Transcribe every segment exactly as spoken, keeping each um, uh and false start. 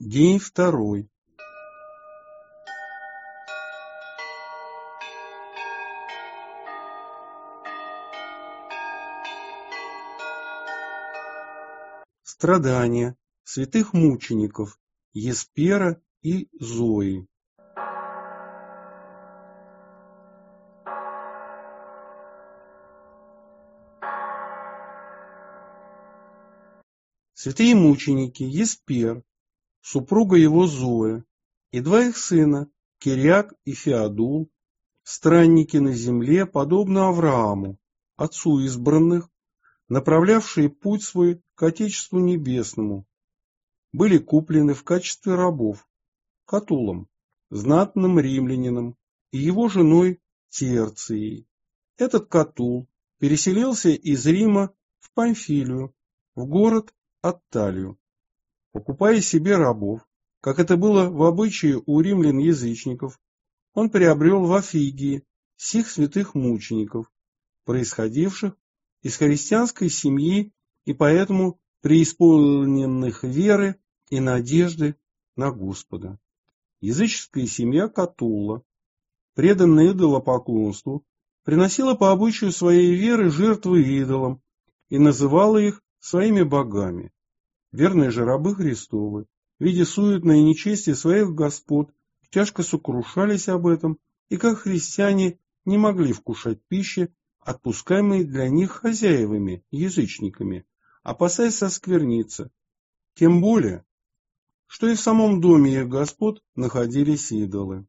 День второй. Страдания святых мучеников Еспера и Зои. Святые мученики Еспер, супруга его Зоя, и два их сына, Кириак и Феодул, странники на земле, подобно Аврааму, отцу избранных, направлявшие путь свой к Отечеству Небесному, были куплены в качестве рабов Катулом, знатным римлянином, и его женой Терцией. Этот Катул переселился из Рима в Памфилию, в город Атталию, покупая себе рабов, как это было в обычае у римлян-язычников. Он приобрел в Афигии сих святых мучеников, происходивших из христианской семьи и поэтому преисполненных веры и надежды на Господа. Языческая семья Катула, преданная идолопоклонству, приносила по обычаю своей веры жертвы идолам и называла их своими богами. Верные же рабы Христовы, видя суетное нечестие своих господ, тяжко сокрушались об этом, и как христиане не могли вкушать пищи, отпускаемой для них хозяевами, язычниками, опасаясь оскверниться. Тем более, что и в самом доме их господ находились идолы.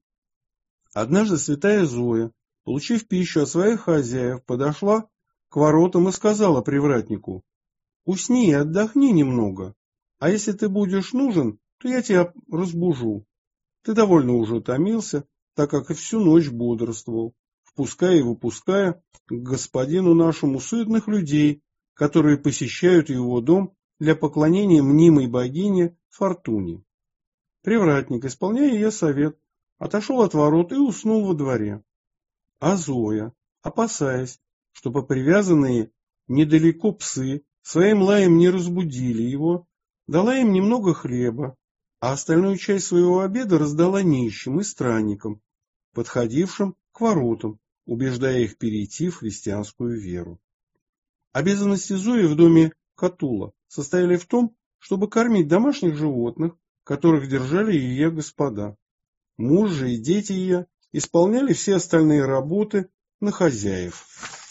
Однажды святая Зоя, получив пищу от своих хозяев, подошла к воротам и сказала привратнику: «Усни и отдохни немного, а если ты будешь нужен, то я тебя разбужу. Ты довольно уже утомился, так как и всю ночь бодрствовал, впуская и выпуская к господину нашему суетных людей, которые посещают его дом для поклонения мнимой богине Фортуне». Привратник, исполняя ее совет, отошел от ворот и уснул во дворе. А Зоя, опасаясь, чтобы привязанные недалеко псы своим лаем не разбудили его, дала им немного хлеба, а остальную часть своего обеда раздала нищим и странникам, подходившим к воротам, убеждая их перейти в христианскую веру. Обязанности Зои в доме Катула состояли в том, чтобы кормить домашних животных, которых держали ее господа. Муж же и дети ее исполняли все остальные работы на хозяев.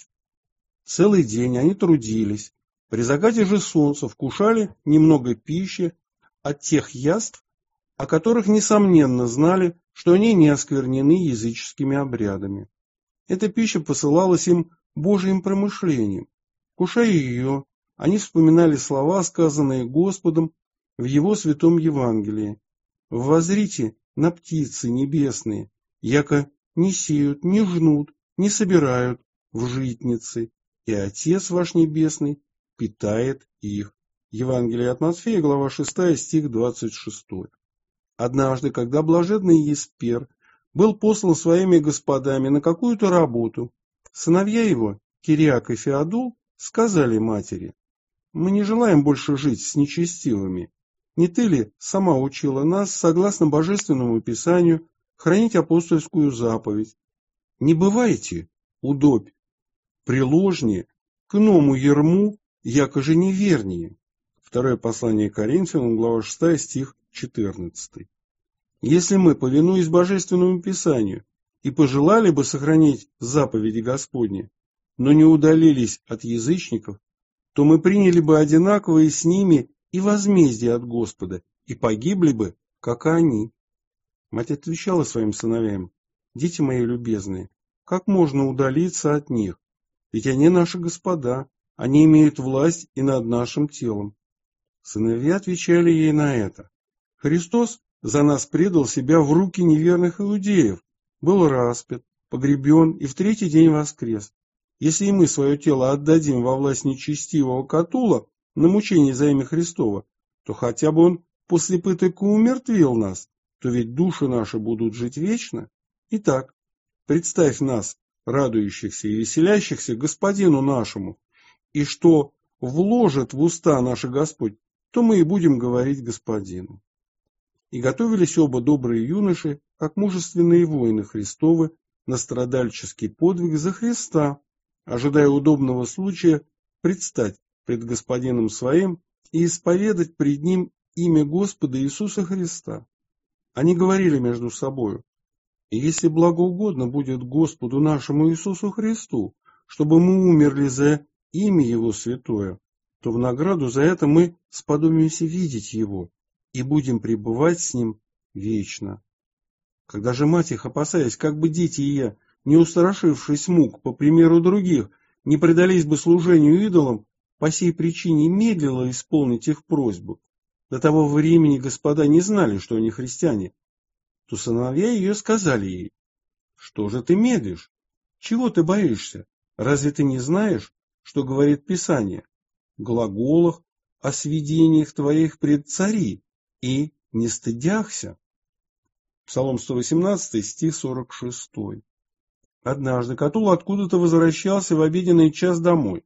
Целый день они трудились. При закате же солнца вкушали немного пищи от тех яств, о которых, несомненно, знали, что они не осквернены языческими обрядами. Эта пища посылалась им Божьим промышлением. Кушая ее, они вспоминали слова, сказанные Господом в Его святом Евангелии: «Воззрите на птицы небесные, яко не сеют, не жнут, не собирают в житницы, и Отец ваш Небесный питает их». Евангелие от Матфея, глава шестая, стих двадцать шестой. Однажды, когда блаженный Еспер был послан своими господами на какую-то работу, сыновья его, Кириак и Феодул, сказали матери: «Мы не желаем больше жить с нечестивыми. Не ты ли сама учила нас, согласно Божественному Писанию, хранить апостольскую заповедь? Не бывайте, удобь, приложнее к иному ерму, яко же невернее». Второе послание Коринфянам, глава шестая, стих четырнадцатый. Если мы, повинуясь Божественному Писанию, и пожелали бы сохранить заповеди Господни, но не удалились от язычников, то мы приняли бы одинаковые с ними и возмездие от Господа, и погибли бы, как и они. Мать отвечала своим сыновьям: «Дети мои любезные, как можно удалиться от них? Ведь они наши господа, они имеют власть и над нашим телом». Сыновья отвечали ей на это: «Христос за нас предал себя в руки неверных иудеев, был распят, погребен и в третий день воскрес. Если и мы свое тело отдадим во власть нечестивого Катула на мучение за имя Христово, то хотя бы он после пыток умертвил нас, то ведь души наши будут жить вечно. Итак, представь нас, радующихся и веселящихся Господину нашему, и что вложит в уста наши Господь, то мы и будем говорить Господину». и готовились оба добрые юноши, как мужественные воины Христовы, на страдальческий подвиг за Христа, ожидая удобного случая предстать пред Господином своим и исповедать пред Ним имя Господа Иисуса Христа. Они говорили между собою: «И если благоугодно будет Господу нашему Иисусу Христу, чтобы мы умерли за имя Его святое, то в награду за это мы сподобимся видеть Его и будем пребывать с Ним вечно». Когда же мать их, опасаясь, как бы дети ее, не устрашившись мук, по примеру других, не предались бы служению идолам, по сей причине медлила исполнить их просьбу, до того времени господа не знали, что они христиане, то сыновья ее сказали ей: «Что же ты медлишь? Чего ты боишься? Разве ты не знаешь, что говорит Писание? Глаголах о свидениях твоих пред цари, и не стыдяхся». Псалом сто восемнадцатый, стих сорок шесть. Однажды Катул откуда-то возвращался в обеденный час домой.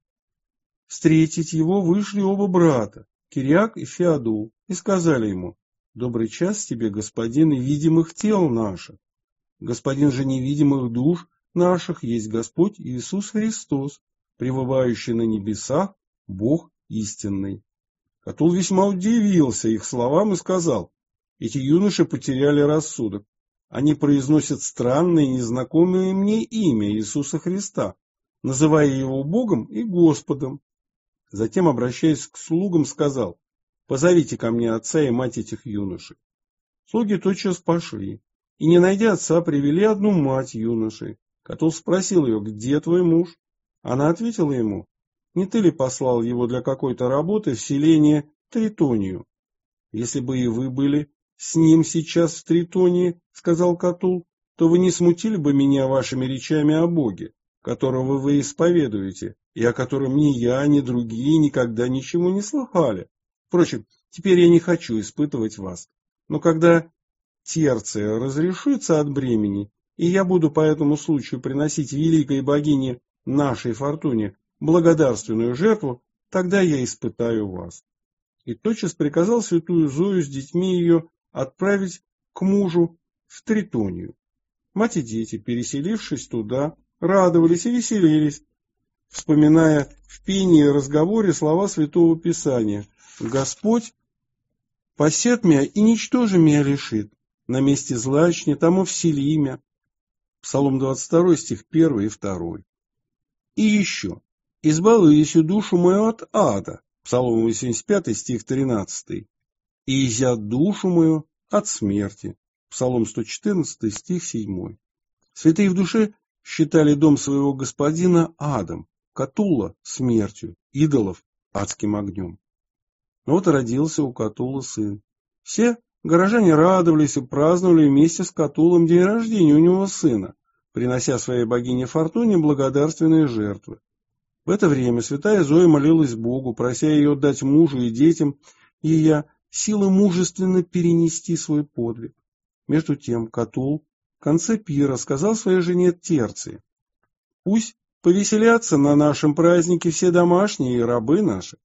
Встретить его вышли оба брата, Кириак и Феодул, и сказали ему: «Добрый час тебе, господин, и видимых тел наших. Господин же невидимых душ наших есть Господь Иисус Христос, пребывающий на небесах, Бог истинный». Катул весьма удивился их словам и сказал: «Эти юноши потеряли рассудок. Они произносят странное и незнакомое мне имя Иисуса Христа, называя его Богом и Господом». Затем, обращаясь к слугам, сказал: «Позовите ко мне отца и мать этих юношей». Слуги тотчас пошли, и, не найдя отца, привели одну мать юношей. Катул спросил ее: «Где твой муж?» Она ответила ему: «Не ты ли послал его для какой-то работы в селение Тритонию?» «Если бы и вы были с ним сейчас в Тритонии, — сказал Катул, — то вы не смутили бы меня вашими речами о Боге, которого вы исповедуете, и о котором ни я, ни другие никогда ничего не слыхали. Впрочем, теперь я не хочу испытывать вас. Но когда Терция разрешится от бремени, и я буду по этому случаю приносить великой богине нашей Фортуне благодарственную жертву, тогда я испытаю вас». И тотчас приказал святую Зою с детьми ее отправить к мужу в Тритонию. Мать и дети, переселившись туда, радовались и веселились, вспоминая в пении и разговоре слова Святого Писания: «Господь посет мя и ничтоже мя лишит, на месте злачни тому всели мя». Псалом двадцать второй, стих первый и второй. И еще: «Избавил еси душу мою от ада». Псалом восемьдесят пятый, стих тринадцатый. «И изят душу мою от смерти». Псалом сто четырнадцатый, стих седьмой. Святые в душе считали дом своего господина адом, Катула — смертью, идолов — адским огнем. Вот родился у Катула сын. Все горожане радовались и праздновали вместе с Катулом день рождения у него сына, принося своей богине Фортуне благодарственные жертвы. В это время святая Зоя молилась Богу, прося ее дать мужу и детям ее силы мужественно перенести свой подвиг. Между тем Катул в конце пира сказал своей жене Терции: «Пусть повеселятся на нашем празднике все домашние и рабы наши».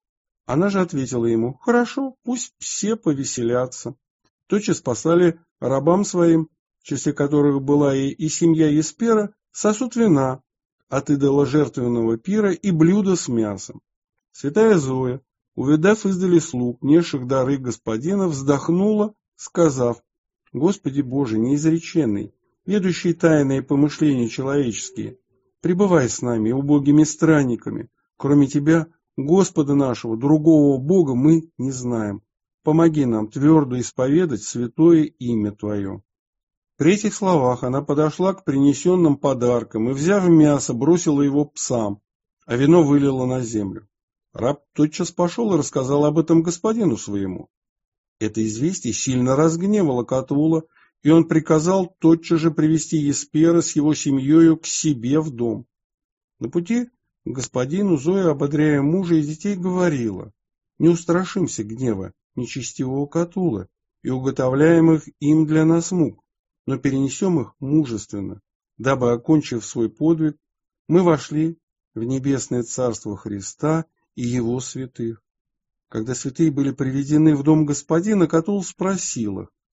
Она же ответила ему: «Хорошо, пусть все повеселятся». Тотчас послали рабам своим, в числе которых была и, и семья Еспера, сосуд вина от идола жертвенного пира и блюдо с мясом. Святая Зоя, увидав издали слуг, несших дары господина, вздохнула, сказав: «Господи Боже, неизреченный, ведущий тайные помышления человеческие, пребывай с нами, убогими странниками. Кроме Тебя, Господа нашего, другого Бога мы не знаем. Помоги нам твердо исповедать святое имя Твое». При этих словах она подошла к принесенным подаркам и, взяв мясо, бросила его псам, а вино вылила на землю. Раб тотчас пошел и рассказал об этом господину своему. Это известие сильно разгневало Катула, и он приказал тотчас же привести Еспера с его семьей к себе в дом. На пути к господину Зоя, ободряя мужа и детей, говорила: «Не устрашимся гнева нечестивого Катула и уготовляемых им для нас мук, но перенесем их мужественно, дабы, окончив свой подвиг, мы вошли в небесное царство Христа и Его святых». Когда святые были приведены в дом господина, Катул спросил их: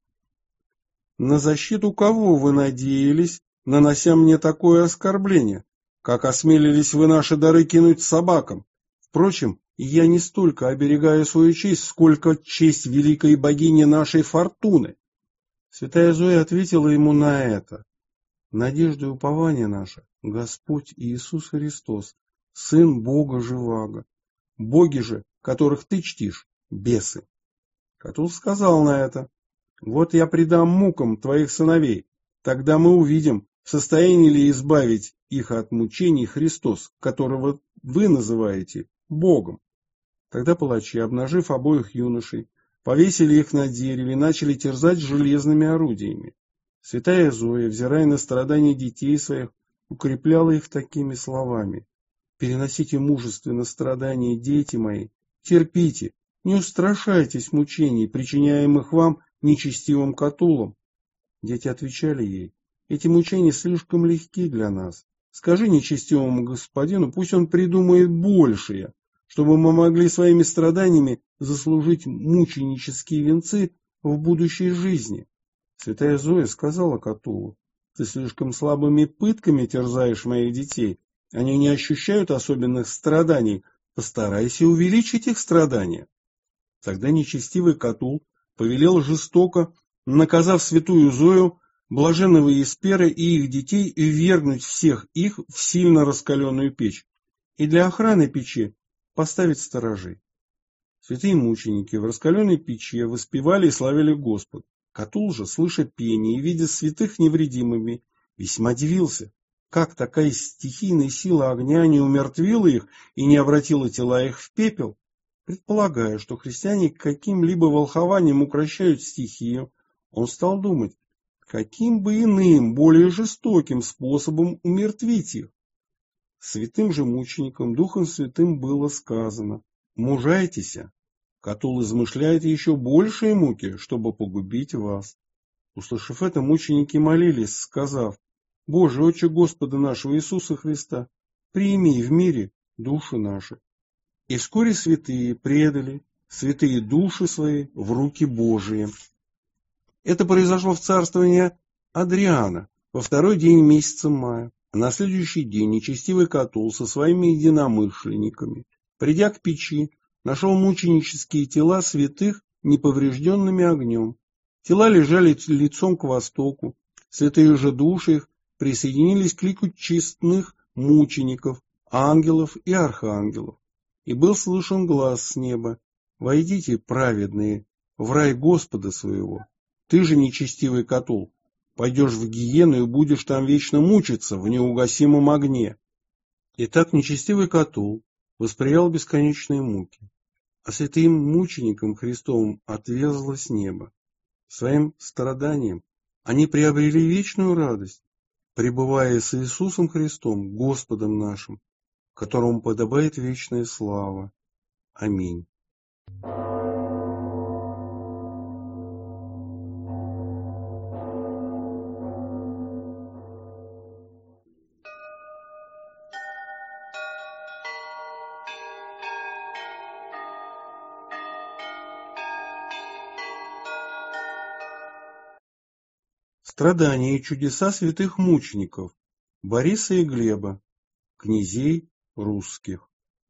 на защиту кого вы надеялись, нанося мне такое оскорбление? Как осмелились вы наши дары кинуть собакам? Впрочем, я не столько оберегаю свою честь, сколько честь великой богини нашей Фортуны. Святая Зоя ответила ему на это: надежда и упование наше — Господь Иисус Христос, Сын Бога Живаго. Боги же, которых ты чтишь, бесы. Катул сказал на это: вот я предам мукам твоих сыновей, тогда мы увидим, в состоянии ли избавить их от мучений Христос, которого вы называете Богом. Тогда палачи, обнажив обоих юношей, повесили их на дереве и начали терзать железными орудиями. Святая Зоя, взирая на страдания детей своих, укрепляла их такими словами: переносите мужественно страдания, дети мои, терпите, не устрашайтесь мучений, причиняемых вам нечестивым Катулом. Дети отвечали ей: эти мучения слишком легки для нас. Скажи нечестивому господину, пусть он придумает большее, чтобы мы могли своими страданиями заслужить мученические венцы в будущей жизни. Святая Зоя сказала Катулу: ты слишком слабыми пытками терзаешь моих детей, они не ощущают особенных страданий, постарайся увеличить их страдания. Тогда нечестивый Катул повелел жестоко, наказав святую Зою, блаженного Еспера и их детей, ввергнуть всех их в сильно раскаленную печь, и для охраны печи поставить сторожей. Святые мученики в раскаленной печи воспевали и славили Господа. Катул же, слыша пение и видя святых невредимыми, весьма дивился, как такая стихийная сила огня не умертвила их и не обратила тела их в пепел. Предполагая, что христиане каким-либо волхованием укрощают стихию, он стал думать, каким бы иным, более жестоким способом умертвить их. Святым же мученикам Духом Святым было сказано: мужайтесь, Катул измышляет еще большие муки, чтобы погубить вас. Услышав это, мученики молились, сказав: Боже, Отче Господа нашего Иисуса Христа, прими в мире души наши. И вскоре святые предали святые души свои в руки Божии. Это произошло в царствовании Адриана во второй день месяца мая. На следующий день нечестивый Катул со своими единомышленниками, придя к печи, нашел мученические тела святых неповрежденными огнем. Тела лежали лицом к востоку, святые же души их присоединились к лику честных мучеников, ангелов и архангелов. И был слышен глас с неба: «Войдите, праведные, в рай Господа своего. Ты же, нечестивый Катул, пойдешь в гиену и будешь там вечно мучиться в неугасимом огне». Итак, нечестивый Катул восприял бесконечные муки, а святым мученикам Христовым отверзло с неба. Своим страданием они приобрели вечную радость, пребывая с Иисусом Христом, Господом нашим, которому подобает вечная слава. Аминь. Страдания и чудеса святых мучеников Бориса и Глеба, князей русских.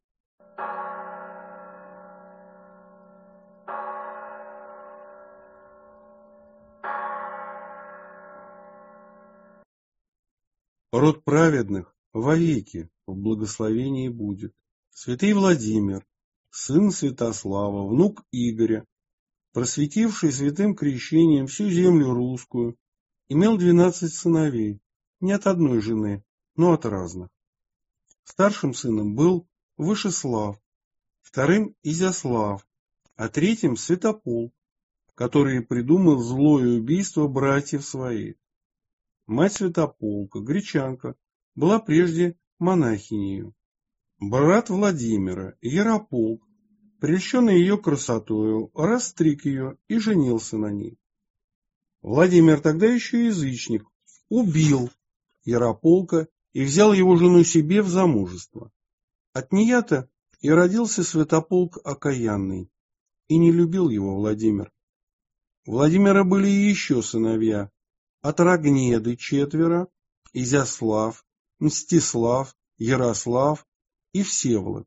Род праведных вовеки в благословении будет. Святый Владимир, сын Святослава, внук Игоря, просветивший святым крещением всю землю русскую, имел двенадцать сыновей, не от одной жены, но от разных. Старшим сыном был Вышеслав, вторым Изяслав, а третьим Святополк, который придумал злое убийство братьев своих. Мать Святополка, гречанка, была прежде монахинею. Брат Владимира, Ярополк, прельщенный ее красотою, растриг ее и женился на ней. Владимир, тогда еще язычник, убил Ярополка и взял его жену себе в замужество. От нее-то и родился Святополк окаянный, и не любил его Владимир. У Владимира были и еще сыновья, от Рогнеды четверо, Изяслав, Мстислав, Ярослав и Всеволод,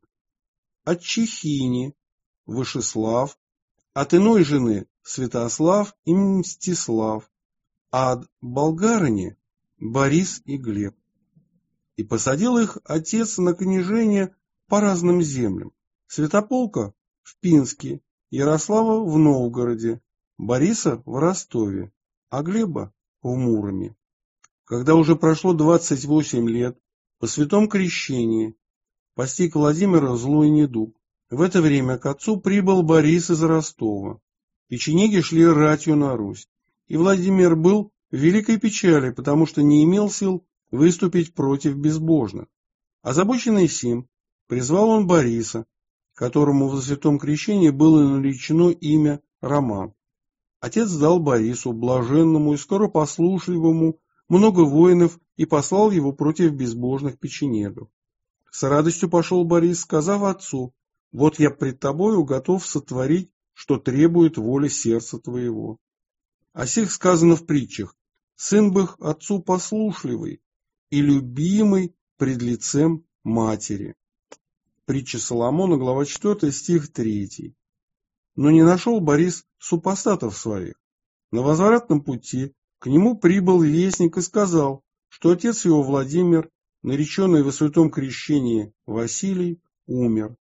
от Чехини Вышеслав, от иной жены Святослав и Мстислав, а от болгарыни Борис и Глеб. И посадил их отец на княжение по разным землям. Святополка в Пинске, Ярослава в Новгороде, Бориса в Ростове, а Глеба в Муроме. Когда уже прошло двадцать восемь лет, по святом крещении постиг Владимира злой недуг. В это время к отцу прибыл Борис из Ростова. Печенеги шли ратью на Русь, и Владимир был в великой печали, потому что не имел сил выступить против безбожных. Озабоченный сим, призвал он Бориса, которому в святом крещении было наречено имя Роман. Отец дал Борису, блаженному и скоропослушливому, много воинов и послал его против безбожных печенегов. С радостью пошел Борис, сказав отцу: «Вот я пред тобою готов сотворить, что требует воли сердца твоего». О сих сказано в притчах: «Сын бых отцу послушливый и любимый пред лицем матери». Притча Соломона, глава четвёртая, стих третий. Но не нашел Борис супостатов своих. На возвратном пути к нему прибыл вестник и сказал, что отец его Владимир, нареченный во святом крещении Василий, умер.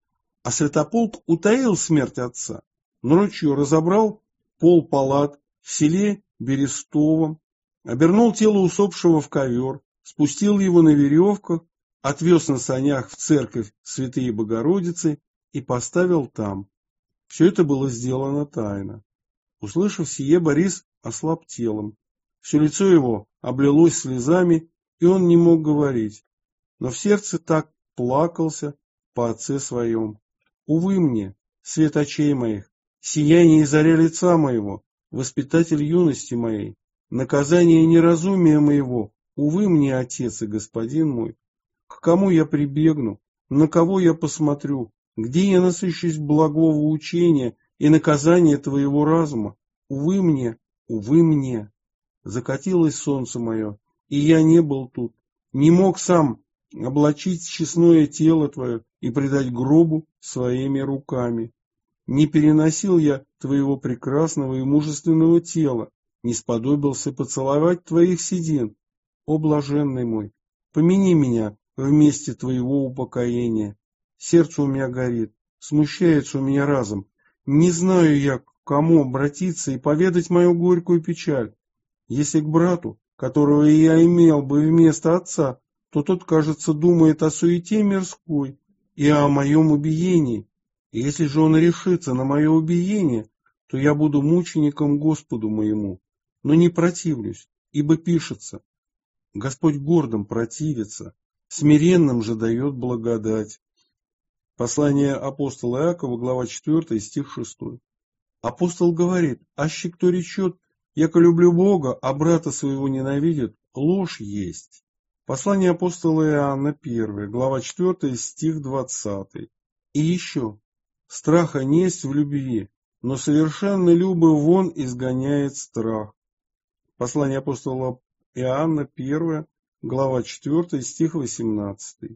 А Святополк утаил смерть отца, ночью разобрал пол палат в селе Берестовом, обернул тело усопшего в ковер, спустил его на веревках, отвез на санях в церковь Святые Богородицы и поставил там. Все это было сделано тайно. Услышав сие, Борис ослаб телом. Все лицо его облилось слезами, и он не мог говорить. Но в сердце так плакался по отце своем. Увы мне, свет очей моих, сияние и заря лица моего, воспитатель юности моей, наказание неразумия моего, увы мне, отец и господин мой. К кому я прибегну, на кого я посмотрю, где я насыщусь благого учения и наказания твоего разума? Увы мне, увы мне. Закатилось солнце мое, и я не был тут, не мог сам облачить честное тело твое и предать гробу своими руками. Не переносил я твоего прекрасного и мужественного тела, не сподобился поцеловать твоих седин. О, блаженный мой, помяни меня вместе твоего упокоения. Сердце у меня горит, смущается у меня разум. Не знаю я, к кому обратиться и поведать мою горькую печаль. Если к брату, которого я имел бы вместо отца, то тот, кажется, думает о суете мирской и о моем убиении. И если же он решится на мое убиение, то я буду мучеником Господу моему, но не противлюсь, ибо пишется: Господь гордым противится, смиренным же дает благодать. Послание апостола Иакова, глава четвёртая, стих шестой. Апостол говорит: аще кто речет, яко люблю Бога, а брата своего ненавидит, ложь есть. Послание апостола Иоанна, первая, глава четвёртая, стих двадцатый. И еще: страха несть в любви, но совершенно любовь вон изгоняет страх. Послание апостола Иоанна, первая, глава четвёртая, стих восемнадцатый.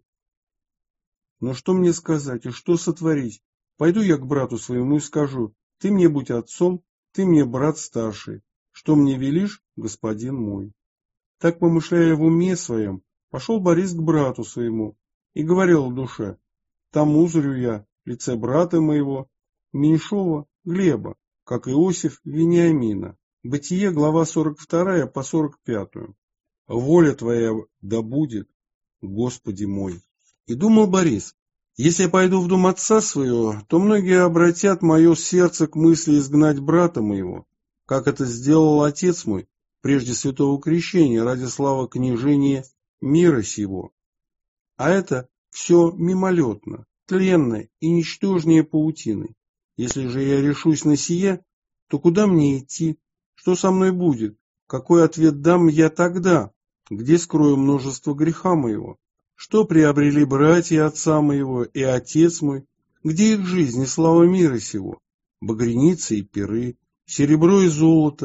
Но что мне сказать и что сотворить? Пойду я к брату своему и скажу: ты мне будь отцом, ты мне брат старший. Что мне велишь, господин мой? Так, помышляя в уме своем, пошел Борис к брату своему и говорил в душе: там узрю я лице брата моего, меньшого Глеба, как Иосиф Вениамина. Бытие, глава сорок вторая по сорок пятую. Воля твоя да будет, Господи мой. И думал Борис: если я пойду в дом отца своего, то многие обратят мое сердце к мысли изгнать брата моего, как это сделал отец мой прежде святого крещения ради славы княжения мира сего. А это все мимолетно, тленно и ничтожнее паутины. Если же я решусь на сие, то куда мне идти? Что со мной будет? Какой ответ дам я тогда? Где скрою множество греха моего? Что приобрели братья отца моего и отец мой? Где их жизнь и слава мира сего? Багряницы и пиры, серебро и золото,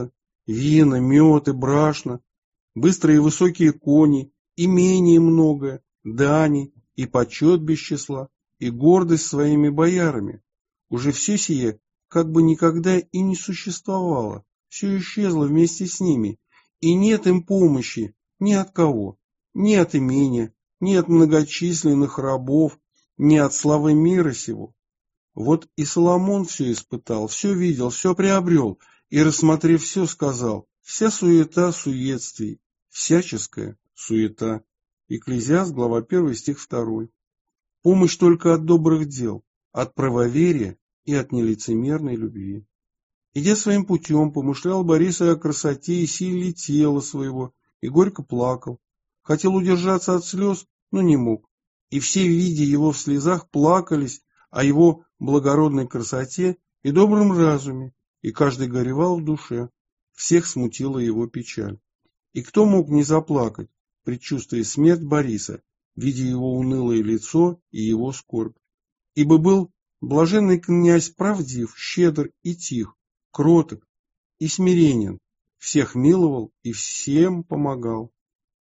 вина, мед и брашно, быстрые и высокие кони, имение многое, дани и почет без числа, и гордость своими боярами. Уже все сие как бы никогда и не существовало, все исчезло вместе с ними, и нет им помощи ни от кого, ни от имения, ни от многочисленных рабов, ни от славы мира сего. Вот и Соломон все испытал, все видел, все приобрел, и, рассмотрев все, сказал: вся суета суетствий, всяческая суета. Екклезиаст, глава первая, стих второй. Помощь только от добрых дел, от правоверия и от нелицемерной любви. Идя своим путем, помышлял Борис о красоте и силе тела своего, и горько плакал. Хотел удержаться от слез, но не мог. И все, видя его в слезах, плакались о его благородной красоте и добром разуме, и каждый горевал в душе. Всех смутила его печаль. И кто мог не заплакать, предчувствуя смерть Бориса, видя его унылое лицо и его скорбь? Ибо был блаженный князь правдив, щедр и тих, кроток и смиренен, всех миловал и всем помогал.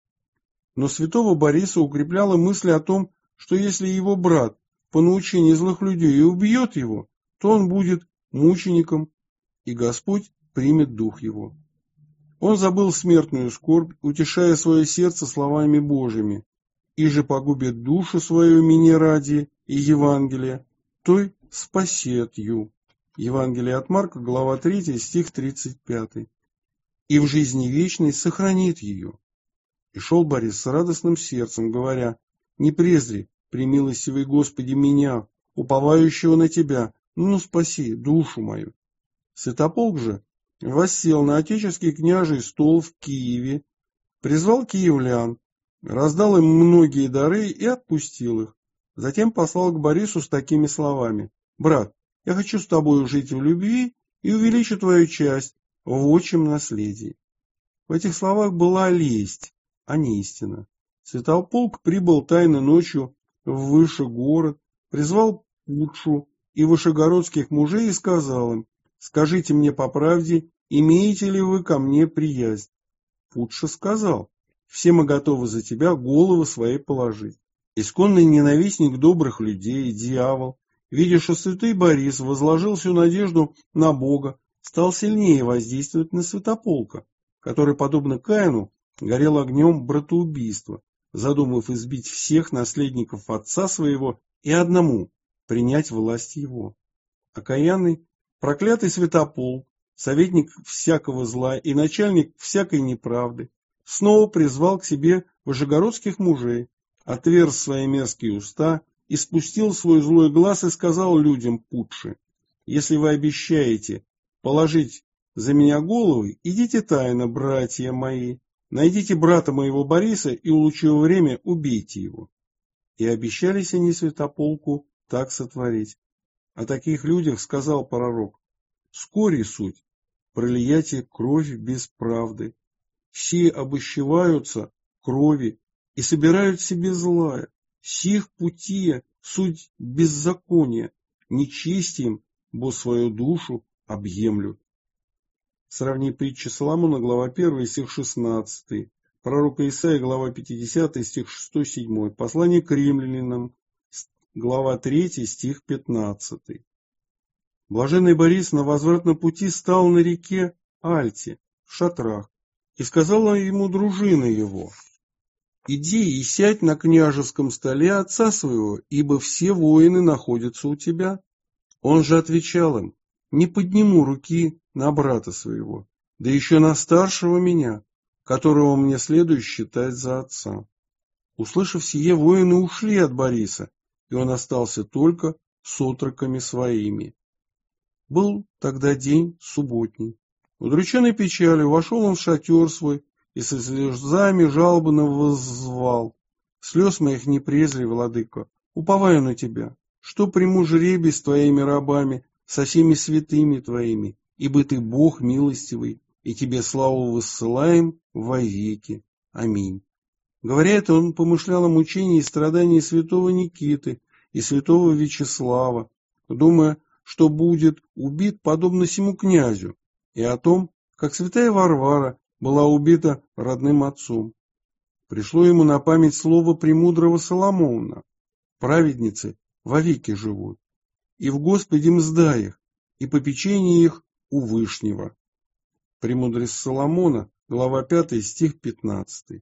Но святого Бориса укрепляла мысль о том, что если его брат по научению злых людей и убьет его, то он будет мучеником, и Господь примет дух его. Он забыл смертную скорбь, утешая свое сердце словами Божьими: «И же погубит душу свою мне ради и Евангелия, той спасет ю». Евангелие от Марка, глава третья, стих тридцать пятый. «И в жизни вечной сохранит ее». И шел Борис с радостным сердцем, говоря: «Не презри, премилостивый Господи, меня, уповающего на Тебя, ну спаси душу мою». Святополк же воссел на отеческий княжий стол в Киеве, призвал киевлян, раздал им многие дары и отпустил их. Затем послал к Борису с такими словами: «Брат, я хочу с тобою жить в любви и увеличу твою часть в отчим наследии». В этих словах была лесть, а не истина. Святополк прибыл тайно ночью в высший город, призвал Путшу и вышегородских мужей и сказал им: «Скажите мне по правде, имеете ли вы ко мне приязнь?» Путша сказал: «Все мы готовы за тебя головы свои положить». Исконный ненавистник добрых людей, дьявол, видя, что святой Борис возложил всю надежду на Бога, стал сильнее воздействовать на Святополка, который, подобно Каину, горел огнем братоубийства, задумав избить всех наследников отца своего и одному принять власть его. Окаянный, проклятый Святополк, советник всякого зла и начальник всякой неправды, снова призвал к себе вышегородских мужей, отверз свои мерзкие уста и спустил свой злой глаз и сказал людям Путши: «Если вы обещаете положить за меня головы, идите тайно, братья мои, найдите брата моего Бориса и, улучив время, убейте его». И обещались они Святополку так сотворить. О таких людях сказал пророк: «Вскоре суть пролияйте кровь без правды. Все обощеваются крови и собирают себе злая. Сих пути суть беззакония, нечестием, бо свою душу объемлют». Сравни притчи Соломона, глава первая, стих шестнадцатый, пророка Исаии, глава пятидесятая, стих шестой-седьмой, послание к римлянам, глава третья, стих пятнадцатый. Блаженный Борис на возвратном пути стал на реке Альте, в шатрах, и сказала ему дружина его: «Иди и сядь на княжеском столе отца своего, ибо все воины находятся у тебя». Он же отвечал им: «Не подниму руки на брата своего, да еще на старшего меня, которого мне следует считать за отца». Услышав сие, воины ушли от Бориса, и он остался только с отроками своими. Был тогда день субботний. Удрученный печалью вошел он в шатер свой и со слезами жалобно воззвал: «Слез моих не презри, владыка, уповаю на тебя, что приму жребий с твоими рабами, со всеми святыми твоими, ибо ты Бог милостивый, и тебе славу воссылаем вовеки. Аминь». Говоря это, он помышлял о мучении и страдании святого Никиты и святого Вячеслава, думая, что будет убит подобно сему князю, и о том, как святая Варвара была убита родным отцом. Пришло ему на память слово премудрого Соломона: праведницы вовеки живут, и в Господе мзда их, и попечение их у Вышнего. Премудрость Соломона, глава пятая, стих пятнадцатый.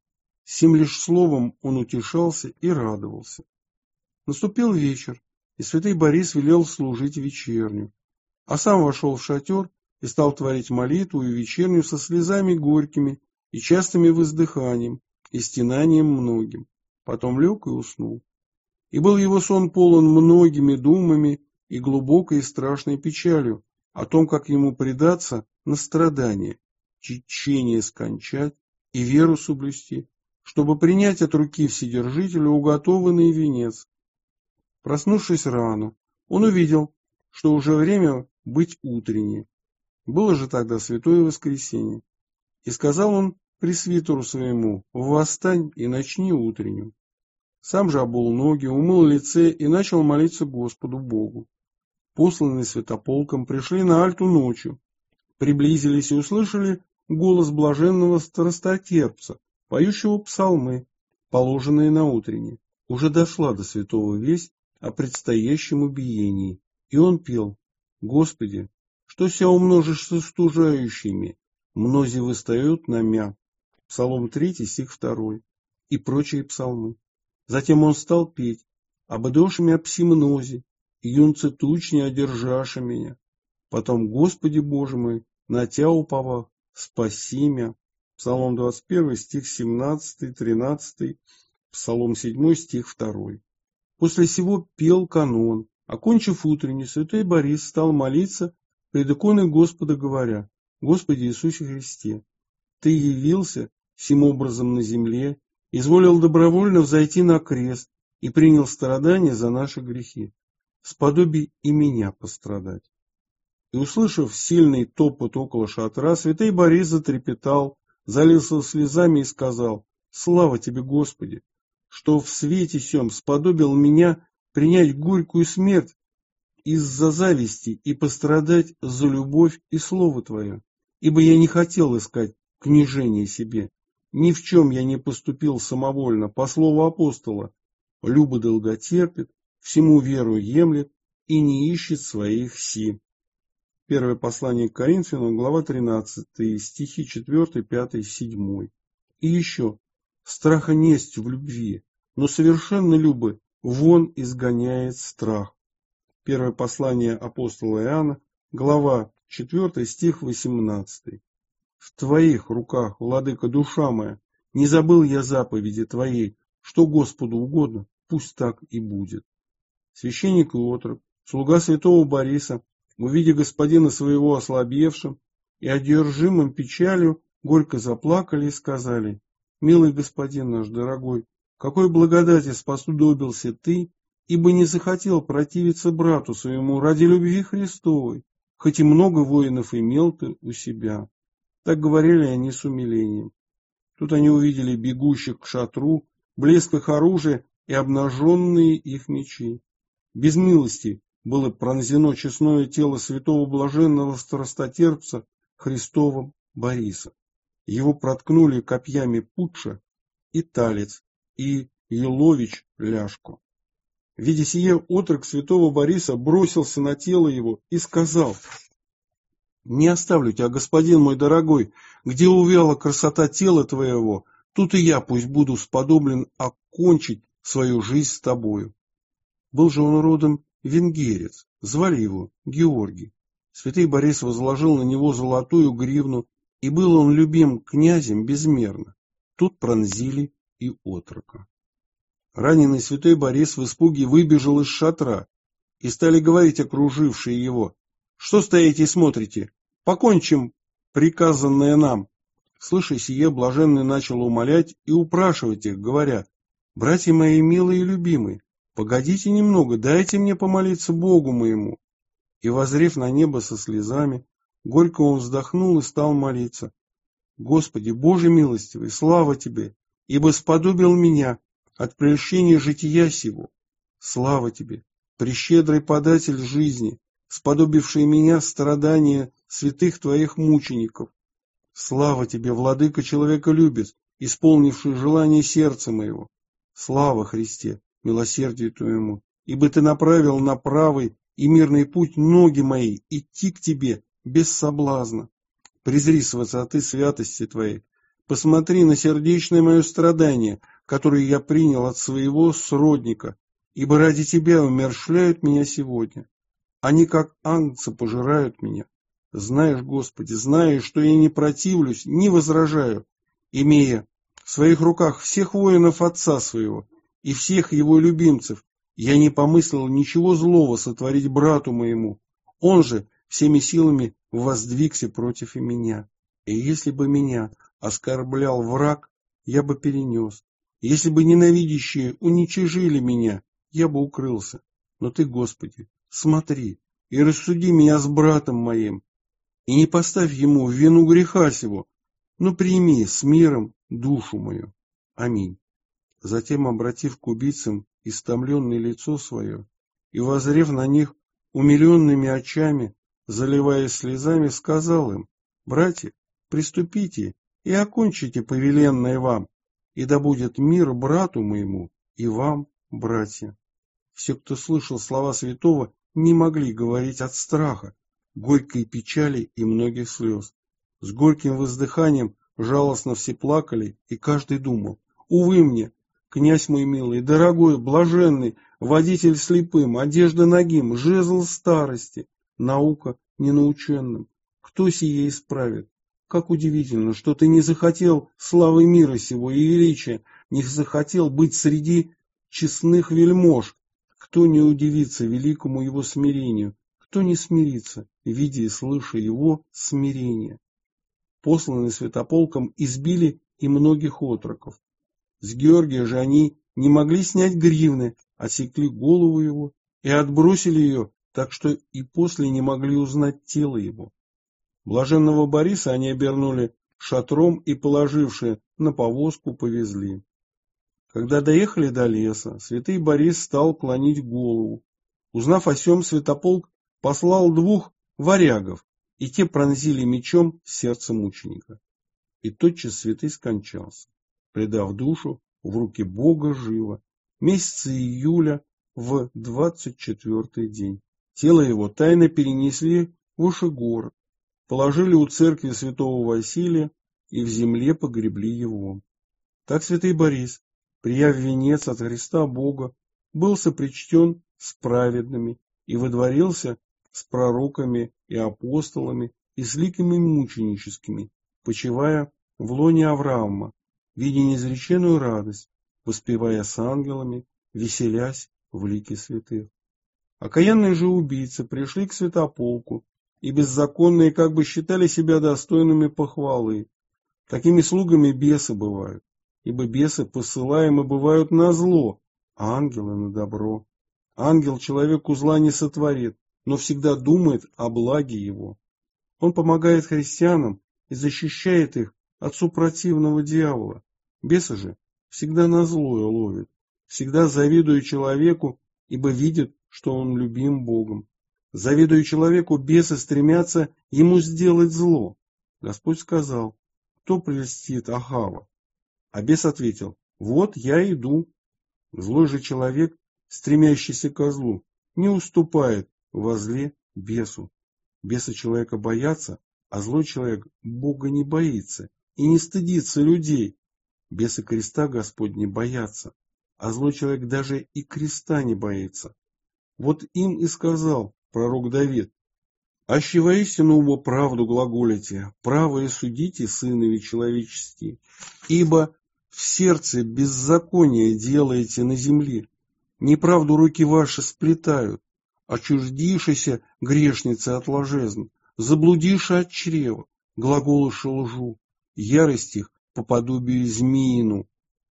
Сим лишь словом он утешался и радовался. Наступил вечер, и святый Борис велел служить вечерню, а сам вошел в шатер и стал творить молитву и вечерню со слезами горькими и частыми воздыханием и стенанием многим. Потом лег и уснул. И был его сон полон многими думами и глубокой и страшной печалью о том, как ему предаться на страдание, течение скончать и веру соблюсти, чтобы принять от руки Вседержителя уготованный венец. Проснувшись рано, он увидел, что уже время быть утреннее. Было же тогда святое воскресенье. И сказал он пресвитеру своему: «Восстань и начни утреннюю». Сам же обул ноги, умыл лице и начал молиться Господу Богу. Посланные святополком пришли на Альту ночью, приблизились и услышали голос блаженного старостотерпца, поющего псалмы, положенные на утреннее. Уже дошла до святого весть о предстоящем убиении, и он пел: «Господи, что ся умножишь со стужающими, мнози восстают на мя». Псалом третий, стих второй, и прочие псалмы. Затем он стал петь: «Обдошь мя пси мнози, юнцы тучни одержаша меня». Потом: «Господи Боже мой, на Тя уповах, спаси мя». Псалом двадцать первый, стих семнадцатый, тринадцатый, Псалом седьмой, стих второй. После сего пел канон. Окончив утренний, святой Борис стал молиться пред иконой Господа, говоря: «Господи Иисусе Христе, Ты явился сим образом на земле, изволил добровольно взойти на крест и принял страдания за наши грехи. Сподоби и меня пострадать». И, услышав сильный топот около шатра, святой Борис затрепетал, залился слезами и сказал: «Слава Тебе, Господи, что в свете сем сподобил меня принять горькую смерть из-за зависти и пострадать за любовь и слово Твое, ибо я не хотел искать княжения себе. Ни в чем я не поступил самовольно, по слову апостола: любо долготерпит, всему веру емлет и не ищет своих си». Первое послание к Коринфянам, глава тринадцатая, стихи четыре, пять, семь. И еще: «Страха несть в любви, но совершенно любы вон изгоняет страх». Первое послание апостола Иоанна, глава четвёртая, стих восемнадцатый. «В Твоих руках, владыка, душа моя, не забыл я заповеди Твоей, что Господу угодно, пусть так и будет». Священник и отрок, слуга святого Бориса, увидя господина своего ослабевшим и одержимым печалью, горько заплакали и сказали: «Милый господин наш дорогой, какой благодати сподобился ты, ибо не захотел противиться брату своему ради любви Христовой, хоть и много воинов имел ты у себя». Так говорили они с умилением. Тут они увидели бегущих к шатру, блеск их оружия и обнаженные их мечи. Без милости было пронзено честное тело святого блаженного старостотерпца Христова Бориса. Его проткнули копьями Путша и Талец, и Елович ляжку. Видя сие, отрок святого Бориса бросился на тело его и сказал: «Не оставлю тебя, господин мой дорогой, где увяла красота тела твоего, тут и я пусть буду сподоблен окончить свою жизнь с тобою». Был же он родом венгерец, звали его Георгий. Святый Борис возложил на него золотую гривну, и был он любим князем безмерно. Тут пронзили и отрока. Раненый святой Борис в испуге выбежал из шатра, и стали говорить окружившие его: «Что стоите и смотрите? Покончим приказанное нам». Слыша сие, блаженный начал умолять и упрашивать их, говоря: «Братья мои милые и любимые, погодите немного, дайте мне помолиться Богу моему». И, воззрев на небо со слезами, горько он вздохнул и стал молиться: «Господи, Боже милостивый, слава Тебе, ибо сподобил меня от прельщения жития сего. Слава Тебе, прещедрый податель жизни, сподобивший меня страдания святых твоих мучеников. Слава тебе, владыка человеколюбец, исполнивший желание сердца моего. Слава Христе, милосердию твоему, ибо ты направил на правый и мирный путь ноги мои идти к тебе без соблазна. Презри с высоты святости твоей, посмотри на сердечное мое страдание, которое я принял от своего сродника, ибо ради тебя умерщвляют меня сегодня. Они, как агнцы, пожирают меня. Знаешь, Господи, знаешь, что я не противлюсь, не возражаю, имея в своих руках всех воинов отца своего и всех его любимцев. Я не помыслил ничего злого сотворить брату моему. Он же всеми силами воздвигся против меня. И если бы меня оскорблял враг, я бы перенес. Если бы ненавидящие уничижили меня, я бы укрылся. Но ты, Господи, смотри и рассуди меня с братом моим, и не поставь ему в вину греха сего, но прими с миром душу мою. Аминь. Затем, обратив к убийцам истомленное лицо свое и воззрев на них умиленными очами, заливаясь слезами, сказал им: братья, приступите и окончите повеленное вам, и да будет мир брату моему и вам, братья. Все, кто слышал слова святого, не могли говорить от страха, горькой печали и многих слез. С горьким воздыханием жалостно все плакали, и каждый думал: увы мне, князь мой милый, дорогой, блаженный, водитель слепым, одежда нагим, жезл старости, наука ненаученным. Кто сие исправит? Как удивительно, что ты не захотел славы мира сего и величия, не захотел быть среди честных вельмож. Кто не удивится великому его смирению? Кто не смирится, видя и слыша его смирение? Посланные святополком избили и многих отроков. С Георгия же они не могли снять гривны, отсекли голову его и отбросили ее, так что и после не могли узнать тело его. Блаженного Бориса они обернули шатром и, положивши на повозку, повезли. Когда доехали до леса, святый Борис стал клонить голову. Узнав о сем, святополк послал двух варягов, и те пронзили мечом сердце мученика. И тотчас святый скончался, предав душу в руки Бога живо, месяца июля в двадцать четвертый день. Тело его тайно перенесли в Ушегород, положили у церкви святого Василия и в земле погребли его. Так святый Борис, прияв венец от Христа Бога, был сопричтен с праведными и водворился с пророками и апостолами и с ликами мученическими, почивая в лоне Авраама, видя неизреченную радость, воспевая с ангелами, веселясь в лике святых. Окаянные же убийцы пришли к святополку, и беззаконные как бы считали себя достойными похвалы. Такими слугами бесы бывают, ибо бесы посылаемы бывают на зло, а ангелы на добро. Ангел человеку зла не сотворит, но всегда думает о благе его. Он помогает христианам и защищает их от супротивного дьявола. Бесы же всегда на злое ловит, всегда завидуя человеку, ибо видят, что он любим Богом. Завидуя человеку, бесы стремятся ему сделать зло. Господь сказал: кто прельстит Ахава? А бес ответил: вот я иду. Злой же человек, стремящийся ко злу, не уступает во зле бесу. Бесы человека боятся, а злой человек Бога не боится и не стыдится людей. Бесы креста Господня боятся, а злой человек даже и креста не боится. Вот им и сказал пророк Давид: «Аще воистину оба правду глаголите, право и судите, сынови человеческие, ибо в сердце беззаконие делаете на земле, неправду руки ваши сплетают, отчуждившися грешницы от ложезн, заблудивши от чрева, глаголыши лжу, ярость их по подобию змеину».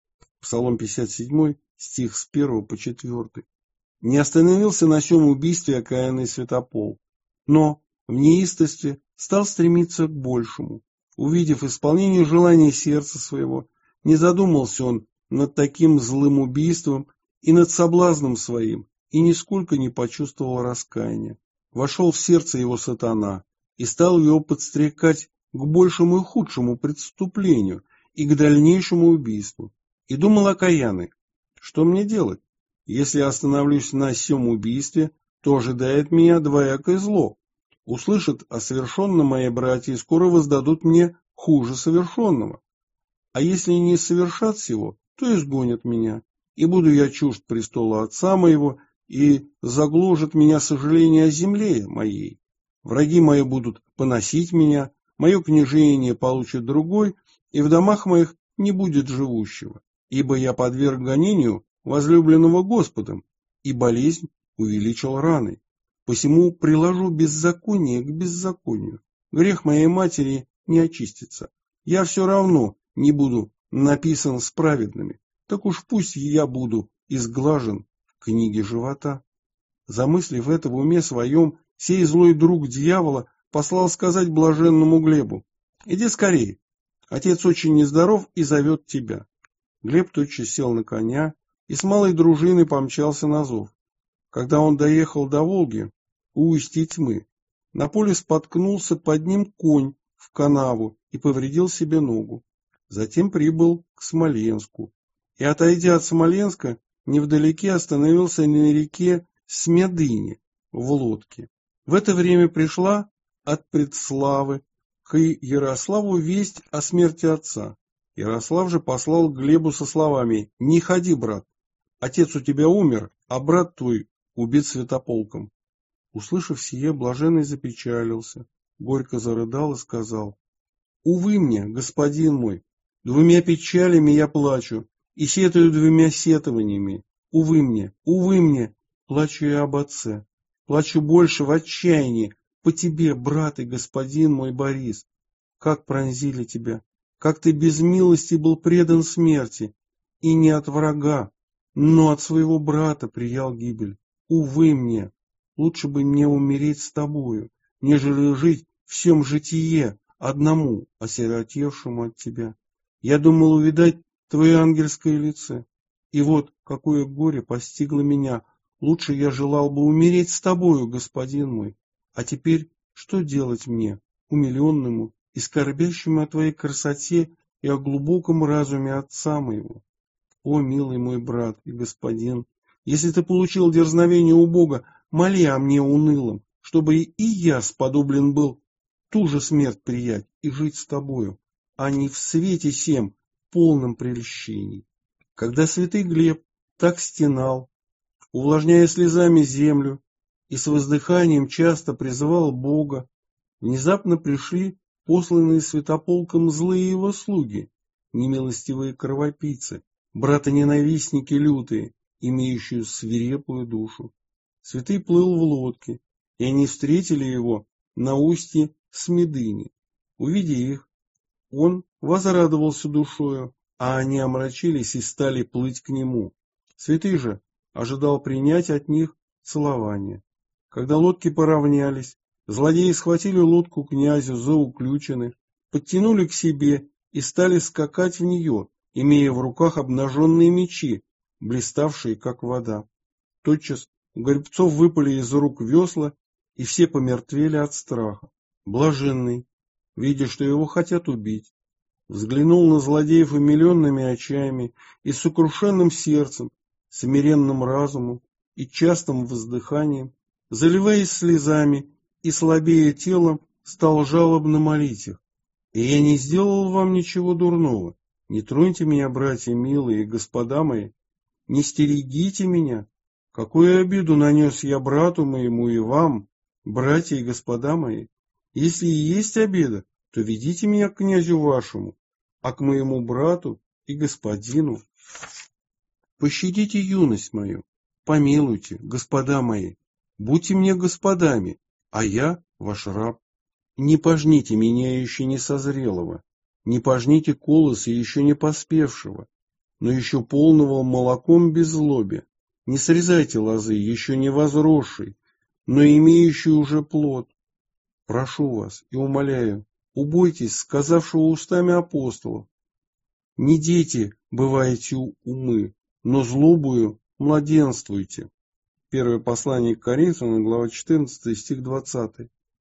Псалом пятьдесят семь, стих с первого по четвёртый. Не остановился на сём убийстве окаянный святополк, но в неистовстве стал стремиться к большему. Увидев исполнение желания сердца своего, не задумался он над таким злым убийством и над соблазном своим, и нисколько не почувствовал раскаяния. Вошел в сердце его сатана, и стал его подстрекать к большему и худшему преступлению и к дальнейшему убийству. И думал окаянный, что мне делать? Если я остановлюсь на сём убийстве, то ожидает меня двоякое зло. Услышат о совершенном мои братья и скоро воздадут мне хуже совершенного. А если не совершат всего, то изгонят меня, и буду я чужд престола отца моего, и заглушат меня сожаление о земле моей. Враги мои будут поносить меня, мое княжение получит другой, и в домах моих не будет живущего, ибо я подверг гонению возлюбленного Господом, и болезнь увеличил раны. Посему приложу беззаконие к беззаконию. Грех моей матери не очистится. Я все равно не буду написан с праведными. Так уж пусть я буду изглажен в книге живота. Замыслив это в уме своем, сей злой друг дьявола послал сказать блаженному Глебу: «Иди скорее, отец очень нездоров и зовет тебя». Глеб тотчас сел на коня и с малой дружиной помчался на зов. Когда он доехал до Волги, у устья тьмы, на поле споткнулся под ним конь в канаву и повредил себе ногу. Затем прибыл к Смоленску и, отойдя от Смоленска, невдалеке остановился на реке Смедыне в лодке. В это время пришла от Предславы к Ярославу весть о смерти отца. Ярослав же послал Глебу со словами: «Не ходи, брат, отец у тебя умер, а брат твой убит святополком». Услышав сие, блаженный запечалился, горько зарыдал и сказал: «Увы мне, господин мой, двумя печалями я плачу, и сетую двумя сетованиями. Увы мне, увы мне, плачу я об отце, плачу больше в отчаянии по тебе, брат и господин мой Борис. Как пронзили тебя, как ты без милости был предан смерти, и не от врага, но от своего брата приял гибель. Увы мне, лучше бы мне умереть с тобою, нежели жить в всем житие одному, осиротевшему от тебя. Я думал увидать твое ангельское лице, и вот какое горе постигло меня. Лучше я желал бы умереть с тобою, господин мой. А теперь что делать мне, умиленному и скорбящему о твоей красоте и о глубоком разуме отца моего? О, милый мой брат и господин, если ты получил дерзновение у Бога, моли о мне унылым, чтобы и я сподоблен был ту же смерть приять и жить с тобою, а не в свете сем полном прельщений». Когда святый Глеб так стенал, увлажняя слезами землю, и с воздыханием часто призывал Бога, внезапно пришли посланные святополком злые его слуги, немилостивые кровопийцы, брата-ненавистники лютые, имеющие свирепую душу. Святый плыл в лодке, и они встретили его на устье Смедыни. Увидя их, он возрадовался душою, а они омрачились и стали плыть к нему. Святый же ожидал принять от них целование. Когда лодки поравнялись, злодеи схватили лодку князю за уключины, подтянули к себе и стали скакать в нее, имея в руках обнаженные мечи, блиставшие, как вода. Тотчас у гребцов выпали из рук весла, и все помертвели от страха. Блаженный, видя, что его хотят убить, взглянул на злодеев умиленными очами и с сокрушенным сердцем, смиренным разумом и частым воздыханием, заливаясь слезами и слабея телом, стал жалобно молить их: «И я не сделал вам ничего дурного. Не троньте меня, братья милые и господа мои, не стерегите меня. Какую обиду нанес я брату моему и вам, братья и господа мои? Если и есть обида, то ведите меня к князю вашему, а к моему брату и господину пощадите юность мою, помилуйте, господа мои, будьте мне господами, а я ваш раб. Не пожните меня еще не созрелого, не пожните колоса еще не поспевшего, но еще полного молоком без злоби. Не срезайте лозы, еще не возросшей, но имеющей уже плод. Прошу вас и умоляю, убойтесь сказавшего устами апостолов. Не дети бываете умы, но злобою младенствуйте. Первое послание к Коринфянам, глава четырнадцатая, стих двадцатый.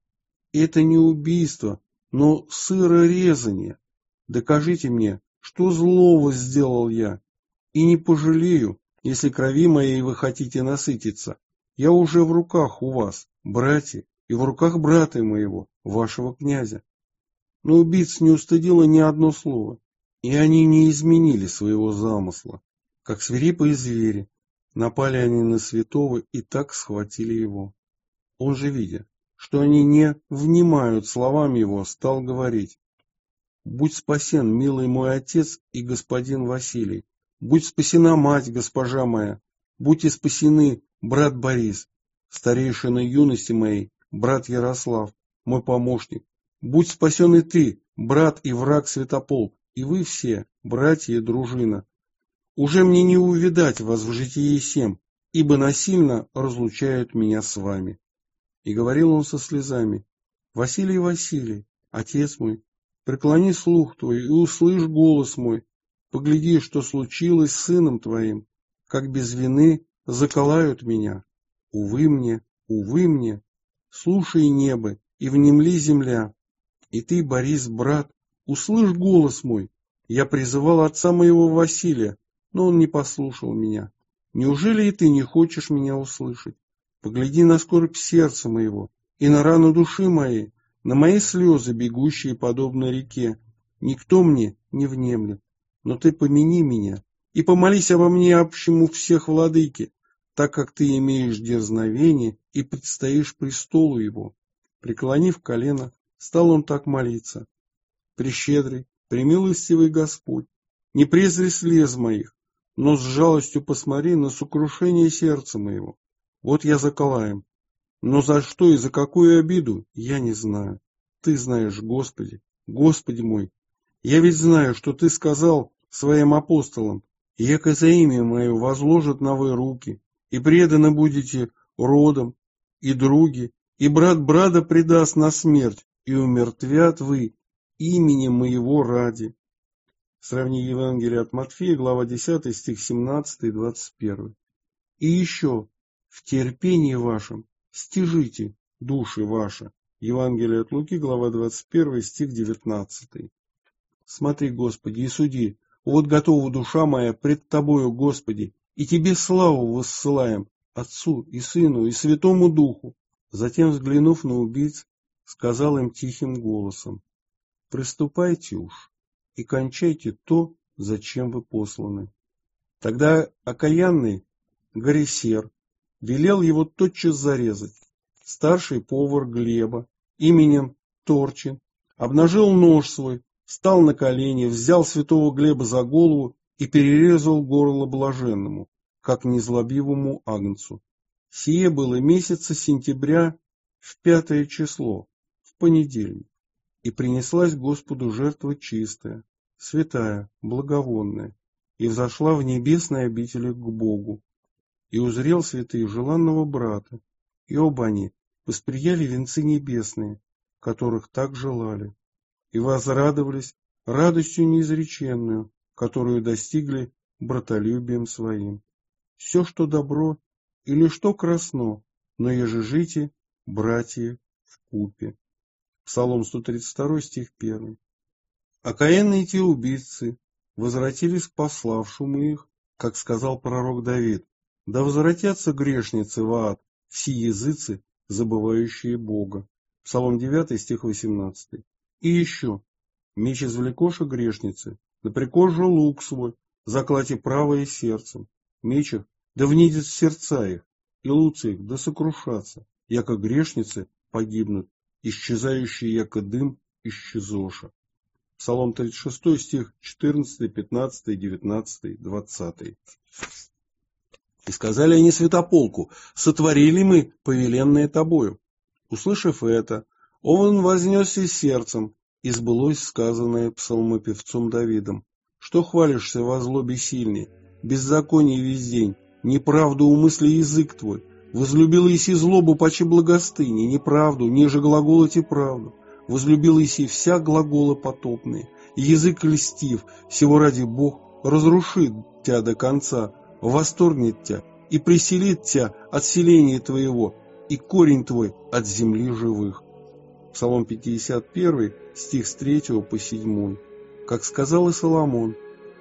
Это не убийство, но сырорезание. Докажите мне, что злого сделал я, и не пожалею, если крови моей вы хотите насытиться. Я уже в руках у вас, братья, и в руках брата моего, вашего князя. Но убийц не устыдило ни одно слово, и они не изменили своего замысла. Как свирепые звери, напали они на святого и так схватили его. Он же, видя, что они не внимают словам его, стал говорить: «Будь спасен, милый мой отец и господин Василий, будь спасена мать, госпожа моя, будьте спасены, брат Борис, старейшина юности моей, брат Ярослав, мой помощник, будь спасен и ты, брат и враг Святополк, и вы все, братья и дружина. Уже мне не увидать вас в житии сем, ибо насильно разлучают меня с вами». И говорил он со слезами: «Василий, Василий, отец мой, преклони слух твой и услышь голос мой, погляди, что случилось с сыном твоим, как без вины заколают меня. Увы мне, увы мне, слушай небо и внемли земля. И ты, Борис, брат, услышь голос мой. Я призывал отца моего Василия, но он не послушал меня. Неужели и ты не хочешь меня услышать? Погляди на скорбь сердца моего и на рану души моей, на мои слезы, бегущие подобно реке. Никто мне не внемлет, но ты помяни меня и помолись обо мне общему всех владыки, так как ты имеешь дерзновение и предстоишь престолу его». Преклонив колено, стал он так молиться: «Прещедрый, премилостивый Господь, не презри слез моих, но с жалостью посмотри на сокрушение сердца моего. Вот я заколаем, но за что и за какую обиду, я не знаю. Ты знаешь, Господи, Господи мой. Я ведь знаю, что ты сказал своим апостолам: яко за имя мое возложат на вы руки, и преданы будете родом, и други, и брат брата предаст на смерть, и умертвят вы именем моего ради». Сравни Евангелие от Матфея, глава десятая, стих семнадцатый и двадцать первый. «И еще, в терпении вашем стяжите души ваши». Евангелие от Луки, глава двадцать первая, стих девятнадцатый. «Смотри, Господи, и суди, вот готова душа моя пред Тобою, Господи, и Тебе славу воссылаем, Отцу и Сыну и Святому Духу». Затем, взглянув на убийц, сказал им тихим голосом: «Приступайте уж и кончайте то, зачем вы посланы». Тогда окаянный Горисер велел его тотчас зарезать. Старший повар Глеба, именем Торчин, обнажил нож свой, встал на колени, взял святого Глеба за голову и перерезал горло блаженному, как незлобивому агнцу. Сие было месяца сентября в пятое число, в понедельник, и принеслась Господу жертва чистая, святая, благовонная, и взошла в небесной обители к Богу. И узрел святые желанного брата, и оба они восприяли венцы небесные, которых так желали, и возрадовались радостью неизреченную, которую достигли братолюбием своим. Все, что добро или что красно, но еже жите, братья, вкупе. Псалом сто тридцать два, стих первый. Окаянные те убийцы возвратились к пославшему их, как сказал пророк Давид: «Да возвратятся грешницы в ад, все языцы, забывающие Бога». Псалом девятый, стих восемнадцатый. И еще: «Меч извлекоша грешницы, да прикожа лук свой, заклати правое сердцем, меч их да внидет в сердца их, и луцы их да сокрушатся, яко грешницы погибнут, исчезающие яко дым исчезоша». Псалом тридцать шестой, стих четырнадцатый, пятнадцатый, девятнадцатый, двадцатый. «И сказали они святополку: сотворили мы повеленное тобою». Услышав это, он вознесся сердцем, и сбылось сказанное псалмопевцом Давидом: «Что хвалишься во злобе сильней, беззаконие весь день, неправду умысли язык твой, возлюбил еси злобу паче благостыни, неправду, ниже глаголоти правду, возлюбил еси вся глаголы потопные, язык льстив, всего ради Бог разрушит тебя до конца, восторгнет тебя и преселит тебя от селения твоего, и корень твой от земли живых». Псалом пятьдесят один, стих с третьего по седьмой. Как сказал и Соломон: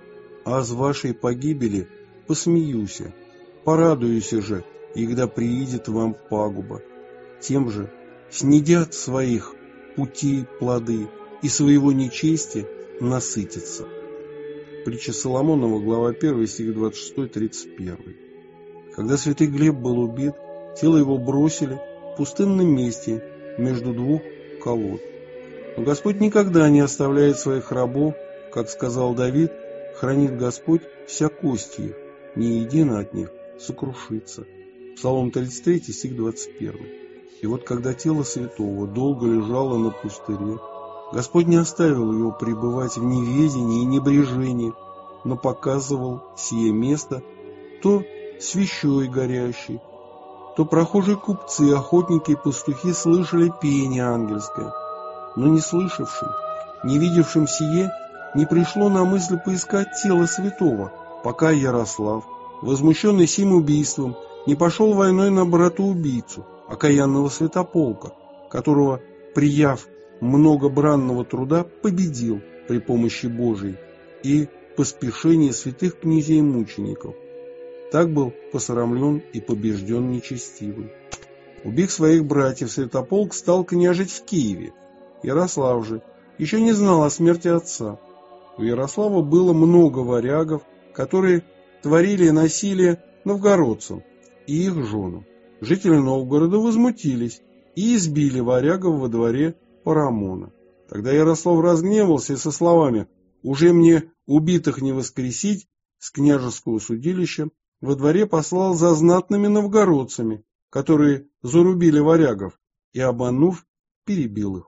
«А с вашей погибели посмеюся, порадуюся же, когда приидет вам пагуба. Тем же снедят своих путей плоды, и своего нечестия насытятся». Притча Соломонова, глава первая, стих двадцать шесть тридцать один. Когда святый Глеб был убит, тело его бросили в пустынном месте между двух колод. Но Господь никогда не оставляет своих рабов, как сказал Давид: «Хранит Господь вся кость их, ни едино от них сокрушится». Псалом тридцать три, стих двадцать один. И вот когда тело святого долго лежало на пустыре, Господь не оставил его пребывать в неведении и небрежении, но показывал сие место то свечой горящей, то прохожие купцы, охотники и пастухи слышали пение ангельское. Но не слышавшим, не видевшим сие, не пришло на мысль поискать тело святого, пока Ярослав, возмущенный сим убийством, не пошел войной на брата-убийцу, окаянного Святополка, которого, прияв много бранного труда, победил при помощи Божией и поспешении святых князей-мучеников. Так был посрамлен и побежден нечестивый. Убив своих братьев, Святополк стал княжить в Киеве. Ярослав же еще не знал о смерти отца. У Ярослава было много варягов, которые творили насилие новгородцам и их женам. Жители Новгорода возмутились и избили варягов во дворе Парамона. Тогда Ярослав разгневался и со словами: «Уже мне убитых не воскресить», с княжеского судилища во дворе послал за знатными новгородцами, которые зарубили варягов, и, обманув, перебил их.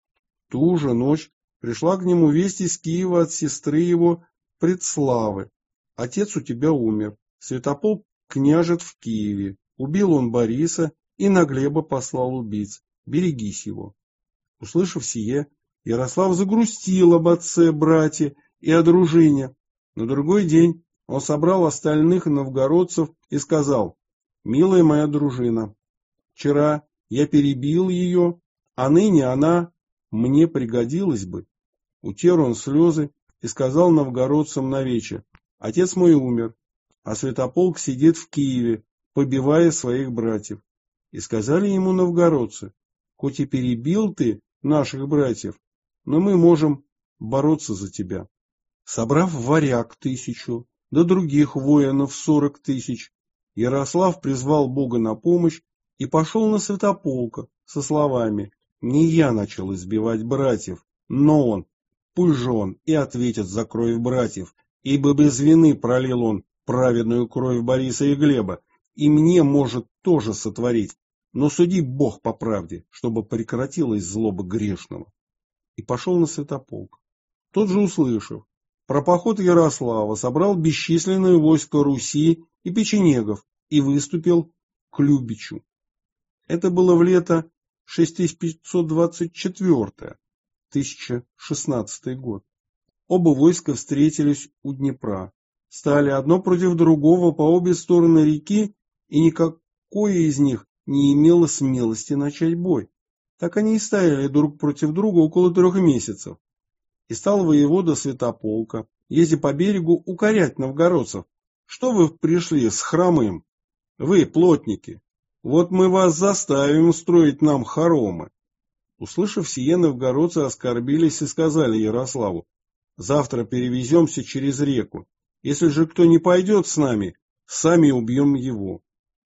В ту же ночь пришла к нему весть из Киева от сестры его Предславы: «Отец у тебя умер, Святополк княжет в Киеве, убил он Бориса и на Глеба послал убийц, берегись его». Услышав сие, Ярослав загрустил об отце, брате и о дружине. На другой день он собрал остальных новгородцев и сказал: «Милая моя дружина, вчера я перебил ее, а ныне она мне пригодилась бы». Утер он слезы и сказал новгородцам навече: «Отец мой умер, а Святополк сидит в Киеве, побивая своих братьев». И сказали ему новгородцы: «Хоть и перебил ты наших братьев, но мы можем бороться за тебя». Собрав варяг тысячу, да других воинов сорок тысяч, Ярослав призвал Бога на помощь и пошел на Святополка со словами: «Не я начал избивать братьев, но он. Пусть же он и ответит за кровь братьев, ибо без вины пролил он праведную кровь Бориса и Глеба, и мне может тоже сотворить, но суди Бог по правде, чтобы прекратилась злоба грешного». И пошел на Святополк. Тот же, услышав про поход Ярослава, собрал бесчисленное войско Руси и печенегов и выступил к Любичу. Это было в лето шесть тысяч пятьсот двадцать четвёртое, тысяча шестнадцатый год. Оба войска встретились у Днепра, стали одно против другого по обе стороны реки, и никакое из них не имело смелости начать бой. Так они и стояли друг против друга около трех месяцев. И стал воевода Святополка, ездя по берегу, укорять новгородцев: «Что вы пришли с хромым? Вы, плотники, вот мы вас заставим строить нам хоромы». Услышав сие, новгородцы оскорбились и сказали Ярославу: «Завтра перевеземся через реку. Если же кто не пойдет с нами, сами убьем его».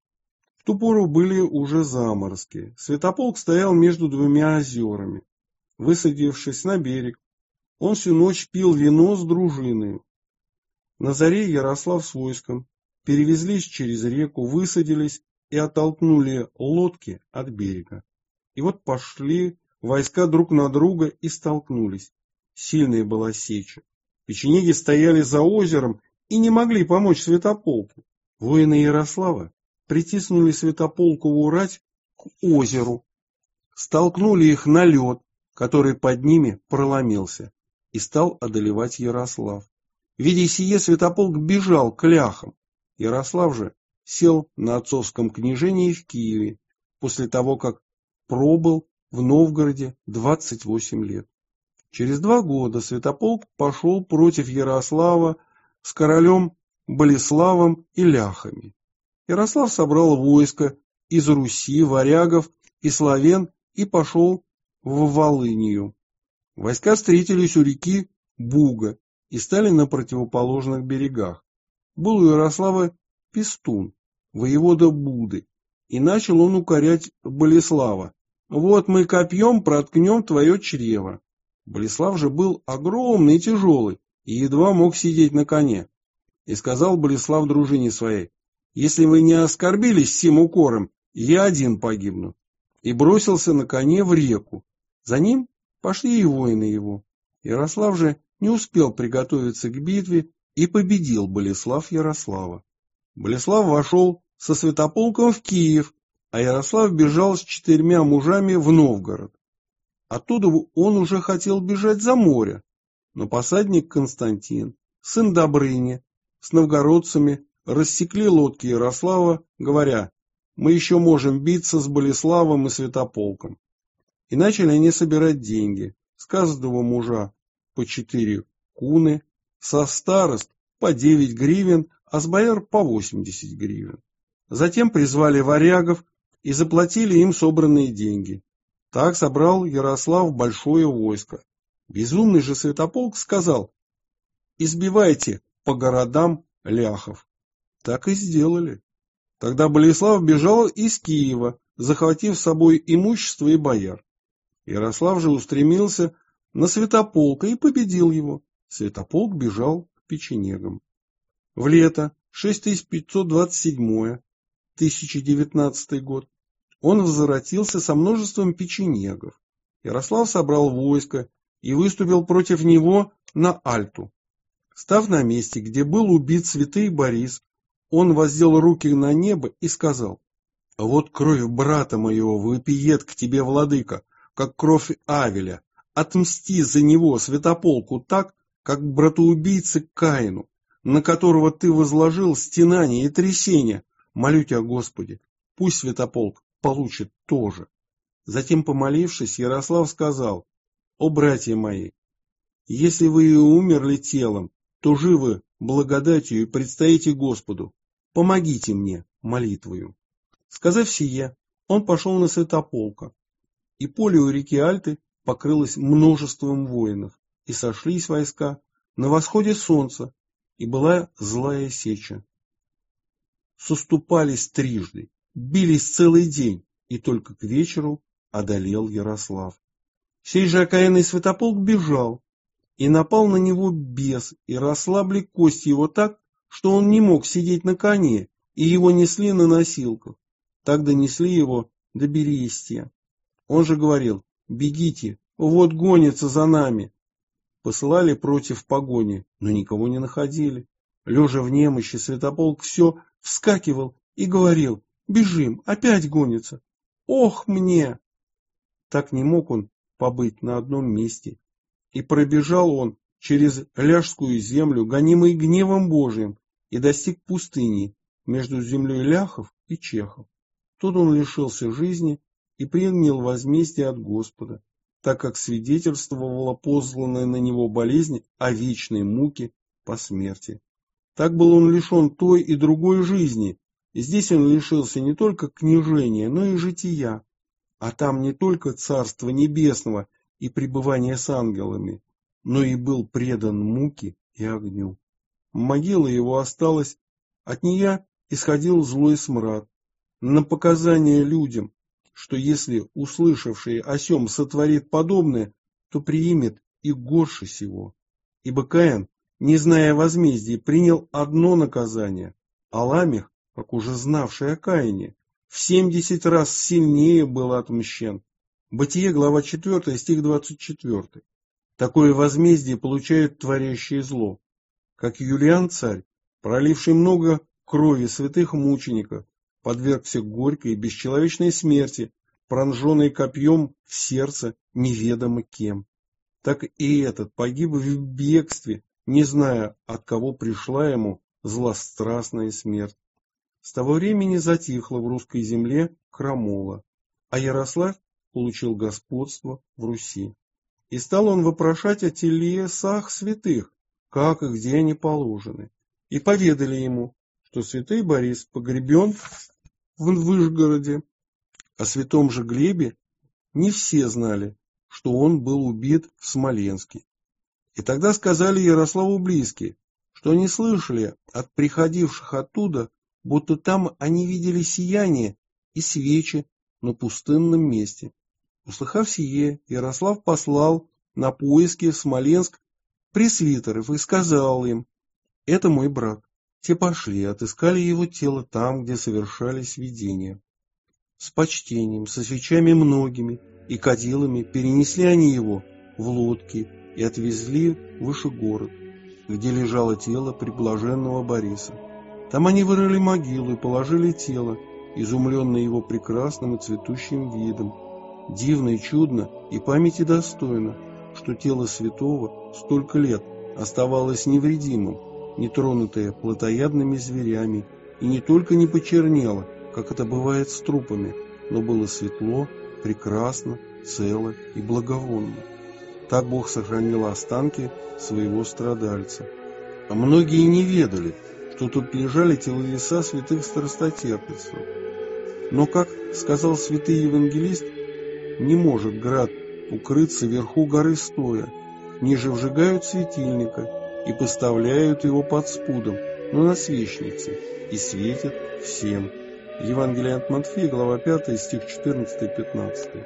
В ту пору были уже заморозки. Святополк стоял между двумя озерами. Высадившись на берег, он всю ночь пил вино с дружиной. На заре Ярослав с войском перевезлись через реку, высадились и оттолкнули лодки от берега. И вот пошли войска друг на друга и столкнулись. Сильная была сеча. Печенеги стояли за озером и не могли помочь Святополку. Воины Ярослава притиснули Святополкову рать к озеру, столкнули их на лед, который под ними проломился, и стал одолевать Ярослав. Видя сие, Святополк бежал к ляхам. Ярослав же сел на отцовском княжении в Киеве, после того, как пробыл в Новгороде двадцать восемь лет. Через два года Святополк пошел против Ярослава с королем Болеславом и ляхами. Ярослав собрал войско из Руси, варягов и славян и пошел в Волынию. Войска встретились у реки Буга и стали на противоположных берегах. Был у Ярослава Пестун, воевода Буды, и начал он укорять Болеслава. «Вот мы копьем проткнем твое чрево». Болеслав же был огромный и тяжелый, и едва мог сидеть на коне. И сказал Болеслав дружине своей: «Если вы не оскорбились сим укором, я один погибну». И бросился на коне в реку. За ним пошли и воины его. Ярослав же не успел приготовиться к битве, и победил Болеслав Ярослава. Болеслав вошел со Святополком в Киев, а Ярослав бежал с четырьмя мужами в Новгород. Оттуда он уже хотел бежать за море, но посадник Константин, сын Добрыни, с новгородцами рассекли лодки Ярослава, говоря: «Мы еще можем биться с Болеславом и Святополком». И начали они собирать деньги, с каждого мужа по четыре куны, со старост по девять гривен, а с бояр по восемьдесят гривен. Затем призвали варягов и заплатили им собранные деньги. Так собрал Ярослав большое войско. Безумный же Святополк сказал: «Избивайте по городам ляхов». Так и сделали. Тогда Болеслав бежал из Киева, захватив с собой имущество и бояр. Ярослав же устремился на Святополка и победил его. Святополк бежал к печенегам. В лето шесть тысяч пятьсот двадцать седьмое, тысяча девятнадцатый год, он возвратился со множеством печенегов. Ярослав собрал войско и выступил против него на Альту. Став на месте, где был убит святый Борис, он воздел руки на небо и сказал: «Вот кровь брата моего вопиет к тебе, владыка, как кровь Авеля. Отмсти за него, Святополку, так, как братоубийце Каину, на которого ты возложил стенание и трясение. Молю тебя, Господи, пусть Святополк получит тоже». Затем, помолившись, Ярослав сказал: «О, братья мои, если вы и умерли телом, то живы благодатью и предстоите Господу. Помогите мне молитвою». Сказав сие, он пошел на Святополка, и поле у реки Альты покрылось множеством воинов, и сошлись войска на восходе солнца, и была злая сеча. Соступались трижды, бились целый день, и только к вечеру одолел Ярослав. Сей же окаянный Святополк бежал, и напал на него бес, и расслабли кости его так, что он не мог сидеть на коне, и его несли на носилках. Так донесли его до Берестия. Он же говорил: «Бегите, вот гонится за нами». Посылали против погони, но никого не находили. Лежа в немощи, Святополк все вскакивал и говорил: «Бежим, опять гонится! Ох мне!» Так не мог он побыть на одном месте. И пробежал он через ляжскую землю, гонимый гневом Божиим, и достиг пустыни между землей ляхов и чехов. Тут он лишился жизни и принял возмездие от Господа, так как свидетельствовала посланная на него болезнь о вечной муке по смерти. Так был он лишен той и другой жизни, и здесь он лишился не только княжения, но и жития, а там не только Царства Небесного и пребывания с ангелами, но и был предан муке и огню. Могила его осталась, от нее исходил злой смрад. На показания людям, что если услышавший о сем сотворит подобное, то примет и горше сего. Ибо Каин, не зная возмездия, принял одно наказание, а Ламех, как уже знавший о Каине, в семьдесят раз сильнее был отмщен. Бытие, глава четвёртая, стих двадцать четвёртый. Такое возмездие получают творящие зло. Как Юлиан царь, проливший много крови святых мучеников, подвергся горькой и бесчеловечной смерти, пронженной копьем в сердце неведомо кем. Так и этот погиб в бегстве, не зная, от кого пришла ему злострастная смерть. С того времени затихла в русской земле крамола, а Ярослав получил господство в Руси. И стал он вопрошать о телесах святых, как и где они положены. И поведали ему, что святой Борис погребен в Вышгороде. О святом же Глебе не все знали, что он был убит в Смоленске. И тогда сказали Ярославу близкие, что они слышали от приходивших оттуда, будто там они видели сияние и свечи на пустынном месте. Услыхав сие, Ярослав послал на поиски в Смоленск пресвитеров и сказал им: «Это мой брат». Те пошли, отыскали его тело там, где совершались видения. С почтением, со свечами многими и кадилами перенесли они его в лодки и отвезли в Вышегород, где лежало тело преблаженного Бориса. Там они вырыли могилу и положили тело, изумленное его прекрасным и цветущим видом. Дивно и чудно и памяти достойно, что тело святого столько лет оставалось невредимым, не тронутое плотоядными зверями, и не только не почернело, как это бывает с трупами, но было светло, прекрасно, цело и благовонно. Так Бог сохранил останки своего страдальца. А многие не ведали, что тут лежали телеса святых страстотерпцев. Но, как сказал святый евангелист, не может град укрыться вверху горы стоя, ниже вжигают светильника и поставляют его под спудом, но на свечнице, и светит всем. Евангелие от Матфея, глава пятая, стих четырнадцатый-пятнадцатый.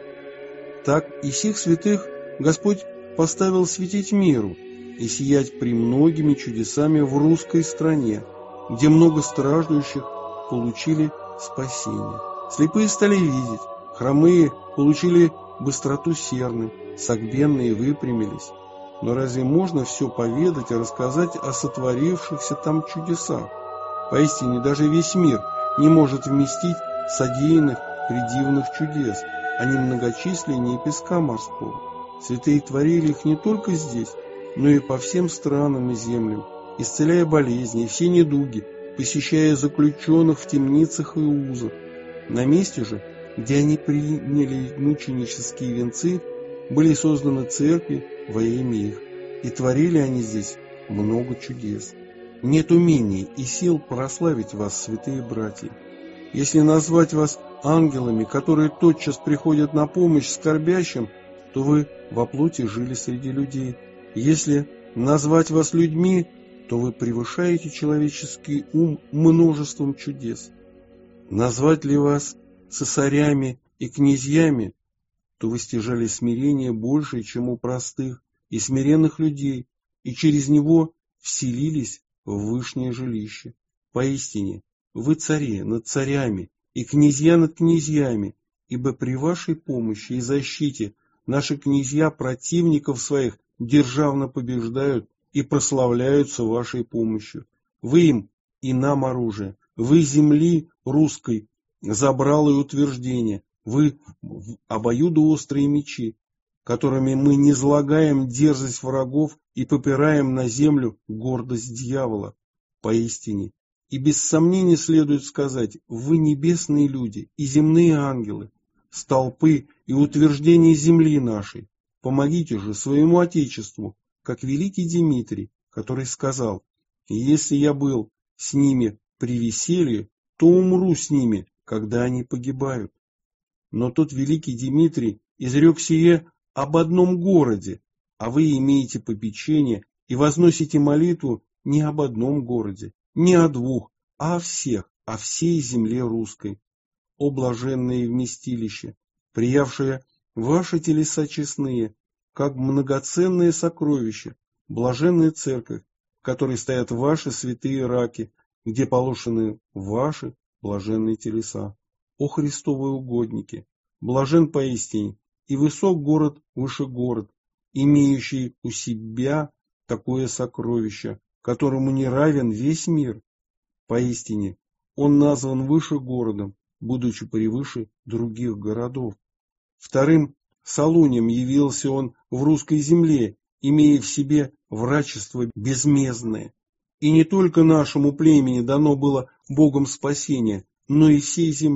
Так и сих святых Господь поставил светить миру и сиять премногими чудесами в русской стране, где много страждущих получили спасение. Слепые стали видеть, хромые получили быстроту серны, согбенные выпрямились. Но разве можно все поведать и рассказать о сотворившихся там чудесах? Поистине даже весь мир не может вместить содеянных предивных чудес, они многочисленнее песка морского. Святые творили их не только здесь, но и по всем странам и землям, исцеляя болезни и все недуги, посещая заключенных в темницах и узах. На месте же, где они приняли мученические венцы, были созданы церкви во имя их, и творили они здесь много чудес. Нет умений и сил прославить вас, святые братья. Если назвать вас ангелами, которые тотчас приходят на помощь скорбящим, то вы во плоти жили среди людей. Если назвать вас людьми, то вы превышаете человеческий ум множеством чудес. Назвать ли вас цесарями и князьями, то вы стяжали смирение больше, чем у простых и смиренных людей, и через него вселились в вышнее жилище. Поистине, вы цари над царями и князья над князьями, ибо при вашей помощи и защите наши князья противников своих державно побеждают и прославляются вашей помощью. Вы им и нам оружие, вы земли русской забрало и утверждение, вы обоюдоострые мечи, которыми мы низлагаем дерзость врагов и попираем на землю гордость дьявола. Поистине, и без сомнения следует сказать, вы небесные люди и земные ангелы, столпы и утверждения земли нашей. Помогите же своему Отечеству, как великий Дмитрий, который сказал: «Если я был с ними при веселье, то умру с ними, когда они погибают». Но тот великий Дмитрий изрек сие об одном городе, а вы имеете попечение и возносите молитву не об одном городе, не о двух, а о всех, о всей земле русской. О блаженное вместилище, приявшее ваши телеса честные, как многоценные сокровища, блаженная церковь, в которой стоят ваши святые раки, где положены ваши блаженные телеса. О Христовы угодники, блажен поистине и высок город выше город, имеющий у себя такое сокровище, которому не равен весь мир. Поистине он назван выше городом, будучи превыше других городов. Вторым Солунем явился он в русской земле, имея в себе врачество безмездное. И не только нашему племени дано было Богом спасение, но и всей земле.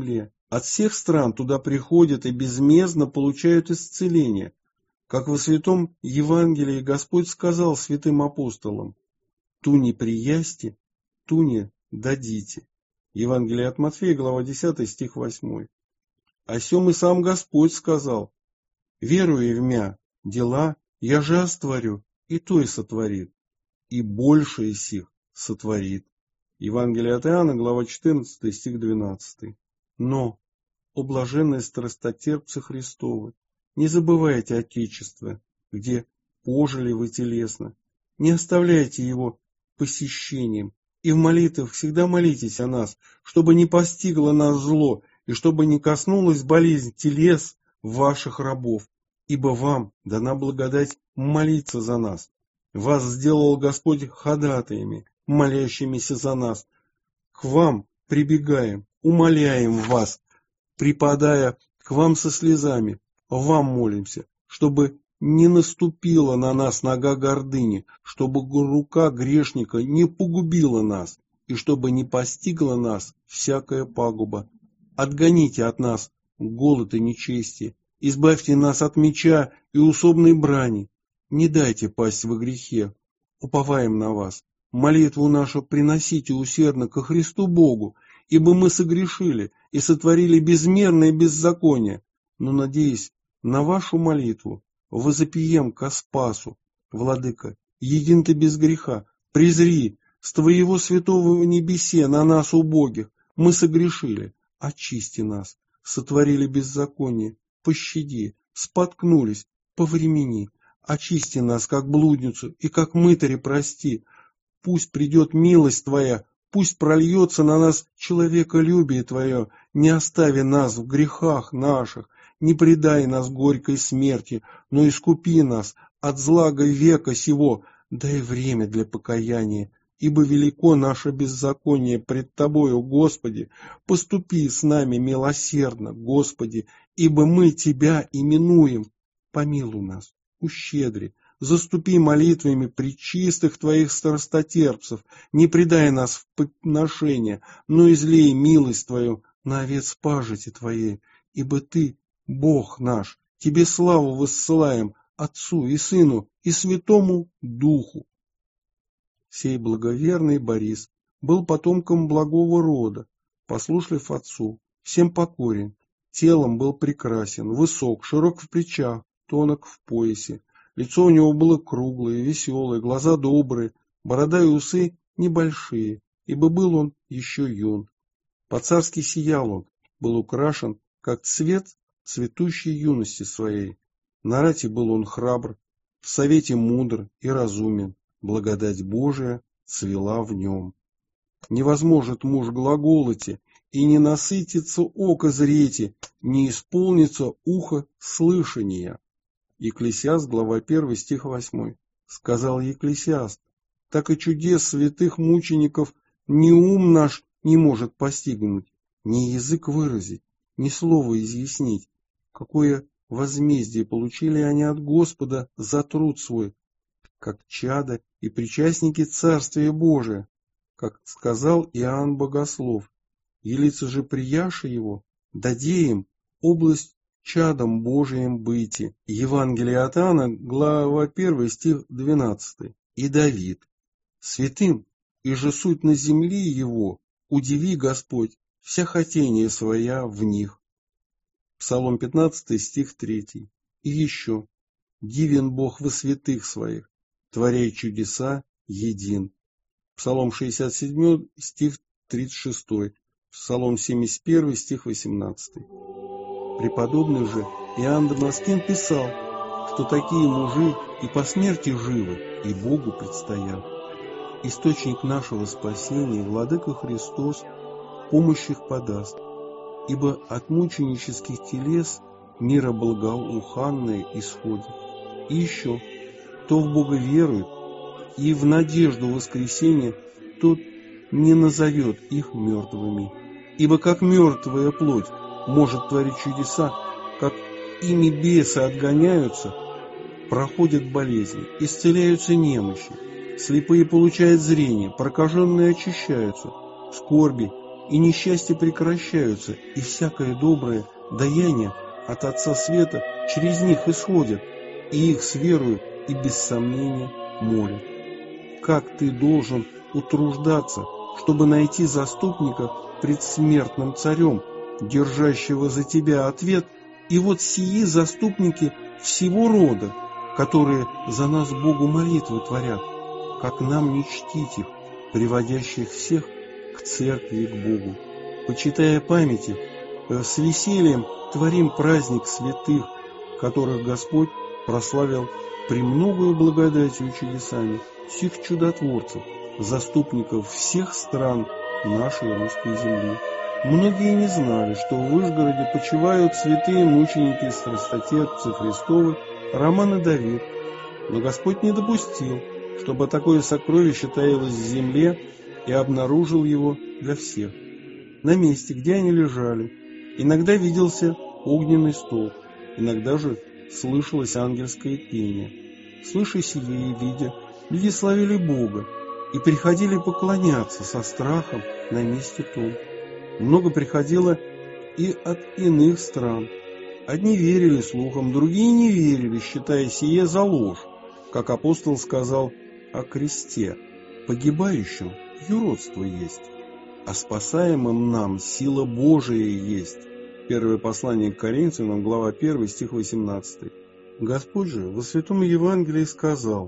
От всех стран туда приходят и безмездно получают исцеление. Как во святом Евангелии Господь сказал святым апостолам: «Ту не приясти, ту не дадите». Евангелие от Матфея, глава десятая, стих восьмой. О сем и сам Господь сказал: «Веруя в мя дела, я же остворю, и то и сотворит, и больше из сих сотворит». Евангелие от Иоанна, глава четырнадцатая, стих двенадцатый. Но, о блаженные страстотерпцы Христовы, не забывайте Отечество, где пожили вы телесно, не оставляйте его посещением, и в молитвах всегда молитесь о нас, чтобы не постигло нас зло, и чтобы не коснулась болезнь телес ваших рабов, ибо вам дана благодать молиться за нас. Вас сделал Господь ходатаями, молящимися за нас. К вам прибегаем, умоляем вас, припадая к вам со слезами, вам молимся, чтобы не наступила на нас нога гордыни, чтобы рука грешника не погубила нас, и чтобы не постигла нас всякая пагуба. Отгоните от нас голод и нечестие, избавьте нас от меча и усобной брани, не дайте пасть во грехе, уповаем на вас. Молитву нашу приносите усердно ко Христу Богу, ибо мы согрешили и сотворили безмерное беззаконие, но, надеясь на вашу молитву, возопием ко спасу. Владыка, един ты без греха, презри с твоего святого в небесе на нас убогих, мы согрешили, очисти нас, сотворили беззаконие, пощади, споткнулись, повремени, очисти нас, как блудницу, и как мытаря прости. Пусть придет милость Твоя, пусть прольется на нас человеколюбие Твое, не остави нас в грехах наших, не предай нас горькой смерти, но искупи нас от злага века сего, дай время для покаяния, ибо велико наше беззаконие пред Тобою, Господи, поступи с нами милосердно, Господи, ибо мы Тебя именуем, помилуй нас, ущедри, заступи молитвами пречистых Твоих страстотерпцев, не предай нас в подношение, но излей милость Твою на овец пажити Твоей, ибо Ты, Бог наш, Тебе славу воссылаем, Отцу и Сыну и Святому Духу. Сей благоверный Борис был потомком благого рода, послушлив отцу, всем покорен, телом был прекрасен, высок, широк в плечах, тонок в поясе. Лицо у него было круглое, веселое, глаза добрые, борода и усы небольшие, ибо был он еще юн. По-царски сиял он, был украшен, как цвет цветущей юности своей. На рати был он храбр, в совете мудр и разумен, благодать Божия цвела в нем. Не возможет муж глаголоти, и не насытится око зрети, не исполнится ухо слышания. Екклесиаст, глава первая, стих восьмой. Сказал Екклесиаст: так и чудес святых мучеников ни ум наш не может постигнуть, ни язык выразить, ни слово изъяснить, какое возмездие получили они от Господа за труд свой, как чада и причастники Царствия Божия, как сказал Иоанн Богослов. Елица же прияша его, даде им область чадом Божиим быти. Евангелие от Иоанна, глава первая, стих двенадцатый. И Давид: святым, и же суть на земли его, удиви, Господь, вся хотение своя в них. Псалом пятнадцатый, стих третий. И еще: дивен Бог во святых своих, творяй чудеса един. Псалом шестьдесят седьмой, стих тридцать шестой. Псалом семьдесят первый, стих восемнадцатый. Преподобный же Иоанн Дамаскин писал, что такие мужи и по смерти живы, и Богу предстоят. Источник нашего спасения, Владыка Христос, помощь их подаст, ибо от мученических телес мира благоуханное исходит. И еще, кто в Бога верует и в надежду воскресения, тот не назовет их мертвыми. Ибо как мертвая плоть может творить чудеса, как ими бесы отгоняются, проходят болезни, исцеляются немощи, слепые получают зрение, прокаженные очищаются, скорби и несчастья прекращаются, и всякое доброе даяние от Отца Света через них исходит, и их с верою и без сомнения молят. Как ты должен утруждаться, чтобы найти заступника пред смертным царем, держащего за тебя ответ, и вот сии заступники всего рода, которые за нас Богу молитвы творят, как нам не чтить их, приводящих всех к церкви и к Богу. Почитая памяти, с весельем творим праздник святых, которых Господь прославил премногою благодатью и чудесами, сих чудотворцев, заступников всех стран нашей русской земли. Многие не знали, что в Вышгороде почивают святые мученики страстотерпцы Христовы Роман и Давид, но Господь не допустил, чтобы такое сокровище таилось в земле, и обнаружил его для всех. На месте, где они лежали, иногда виделся огненный столб, иногда же слышалось ангельское пение. Слыша сие и видя, люди славили Бога и приходили поклоняться со страхом на месте том. Много приходило и от иных стран. Одни верили слухам, другие не верили, считая сие за ложь, как апостол сказал о кресте: погибающим юродство есть, а спасаемым нам сила Божия есть. Первое послание к Коринфянам, глава первая, стих восемнадцатый. Господь же во Святом Евангелии сказал: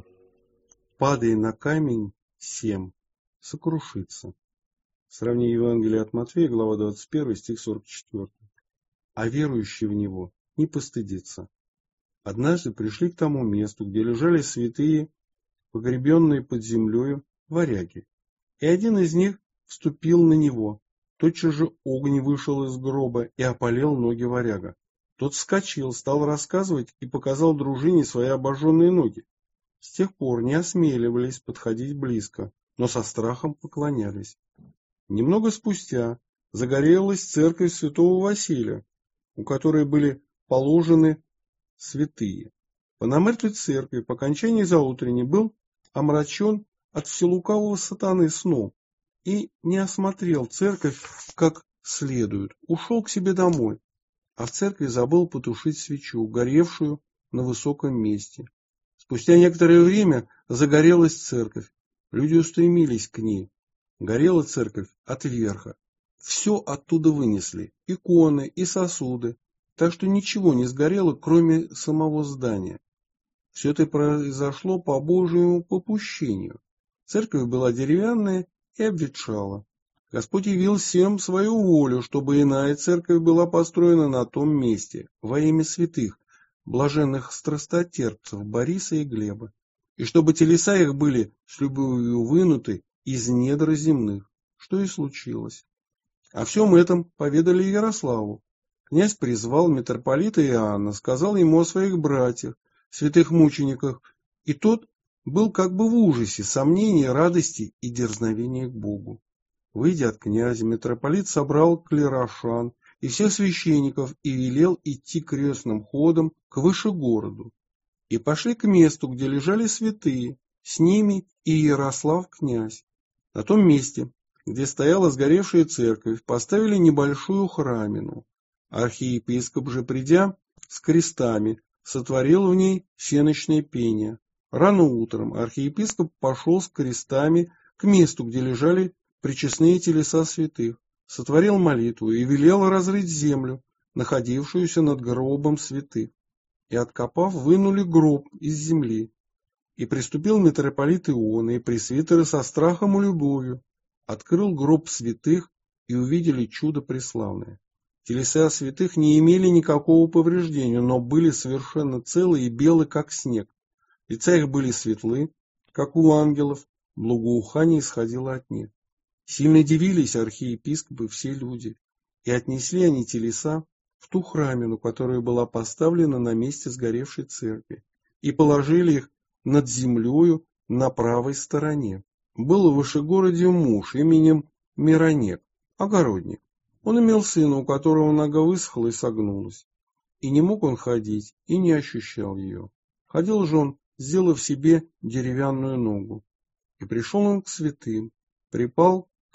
«Падай на камень сем, сокрушится». Сравни Евангелие от Матфея, глава двадцать первая, стих сорок четвёртый. А верующий в него не постыдится. Однажды пришли к тому месту, где лежали святые, погребенные под землею варяги, и один из них вступил на него. Тотчас же огонь вышел из гроба и опалил ноги варяга. Тот вскочил, стал рассказывать и показал дружине свои обожженные ноги. С тех пор не осмеливались подходить близко, но со страхом поклонялись. Немного спустя загорелась церковь святого Василия, у которой были положены святые. Пономарь той церкви по окончании заутренней был омрачен от вселукавого сатаны сном и не осмотрел церковь как следует, ушел к себе домой, а в церкви забыл потушить свечу, горевшую на высоком месте. Спустя некоторое время загорелась церковь, люди устремились к ней. Горела церковь от верха. Все оттуда вынесли, иконы и сосуды, так что ничего не сгорело, кроме самого здания. Все это произошло по Божьему попущению. Церковь была деревянная и обветшала. Господь явил всем свою волю, чтобы иная церковь была построена на том месте, во имя святых, блаженных страстотерпцев Бориса и Глеба, и чтобы телеса их были с любовью вынуты из недр земных, что и случилось. О всем этом поведали Ярославу. Князь призвал митрополита Иоанна, сказал ему о своих братьях, святых мучениках, и тот был как бы в ужасе, сомнении, радости и дерзновения к Богу. Выйдя от князя, митрополит собрал клирошан и всех священников и велел идти крестным ходом к Вышегороду. И пошли к месту, где лежали святые, с ними и Ярослав князь. На том месте, где стояла сгоревшая церковь, поставили небольшую храмину. Архиепископ же, придя с крестами, сотворил в ней всенощное пение. Рано утром архиепископ пошел с крестами к месту, где лежали причестные телеса святых, сотворил молитву и велел разрыть землю, находившуюся над гробом святых. И, откопав, вынули гроб из земли. И приступил митрополит Иона и пресвитеры со страхом и любовью, открыл гроб святых и увидели чудо преславное. Телеса святых не имели никакого повреждения, но были совершенно целы и белы, как снег. Лица их были светлы, как у ангелов, благоухание исходило от них. Сильно дивились архиепископы и все люди, и отнесли они телеса в ту храмину, которая была поставлена на месте сгоревшей церкви, и положили их над землею на правой стороне. Был в Вышегороде муж именем Миронек, огородник. Он имел сына, у которого нога высохла и согнулась, и не мог он ходить, и не ощущал ее. Ходил же он, сделав себе деревянную ногу. И пришел он к святым, припал к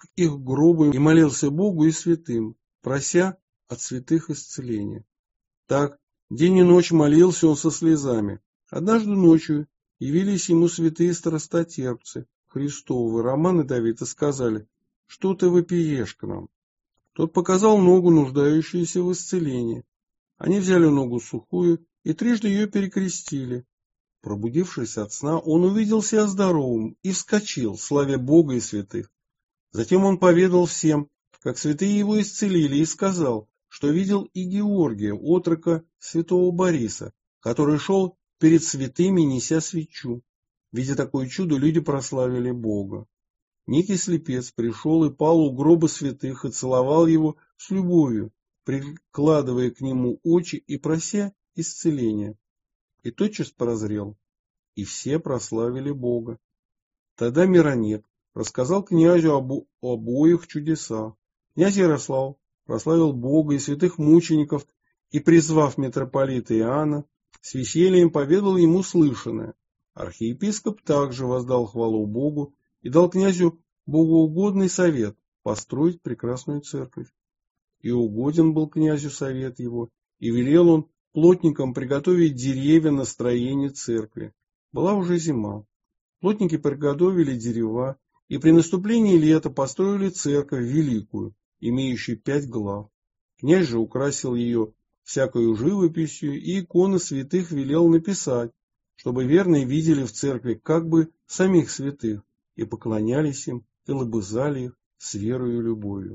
к их гробу и молился Богу и святым, прося от святых исцеления. Так, день и ночь молился он со слезами. Однажды ночью явились ему святые страстотерпцы Христовы, Роман и Давид, и сказали: «Что ты вопиешь к нам?» Тот показал ногу, нуждающуюся в исцелении. Они взяли ногу сухую и трижды ее перекрестили. Пробудившись от сна, он увидел себя здоровым и вскочил, славя Бога и святых. Затем он поведал всем, как святые его исцелили, и сказал, что видел и Георгия, отрока святого Бориса, который шел перед святыми, неся свечу. Видя такое чудо, люди прославили Бога. Некий слепец пришел и пал у гроба святых и целовал его с любовью, прикладывая к нему очи и прося исцеления. И тотчас прозрел, и все прославили Бога. Тогда Миронек рассказал князю об обоих чудесах. Князь Ярослав прославил Бога и святых мучеников, и, призвав митрополита Иоанна, с весельем поведал ему слышанное. Архиепископ также воздал хвалу Богу и дал князю богоугодный совет построить прекрасную церковь. И угоден был князю совет его, и велел он плотникам приготовить деревья на строение церкви. Была уже зима. Плотники приготовили дерева, и при наступлении лета построили церковь великую, имеющую пять глав. Князь же украсил ее всякою живописью, и иконы святых велел написать, чтобы верные видели в церкви как бы самих святых, и поклонялись им, и лобызали их с верою и любовью.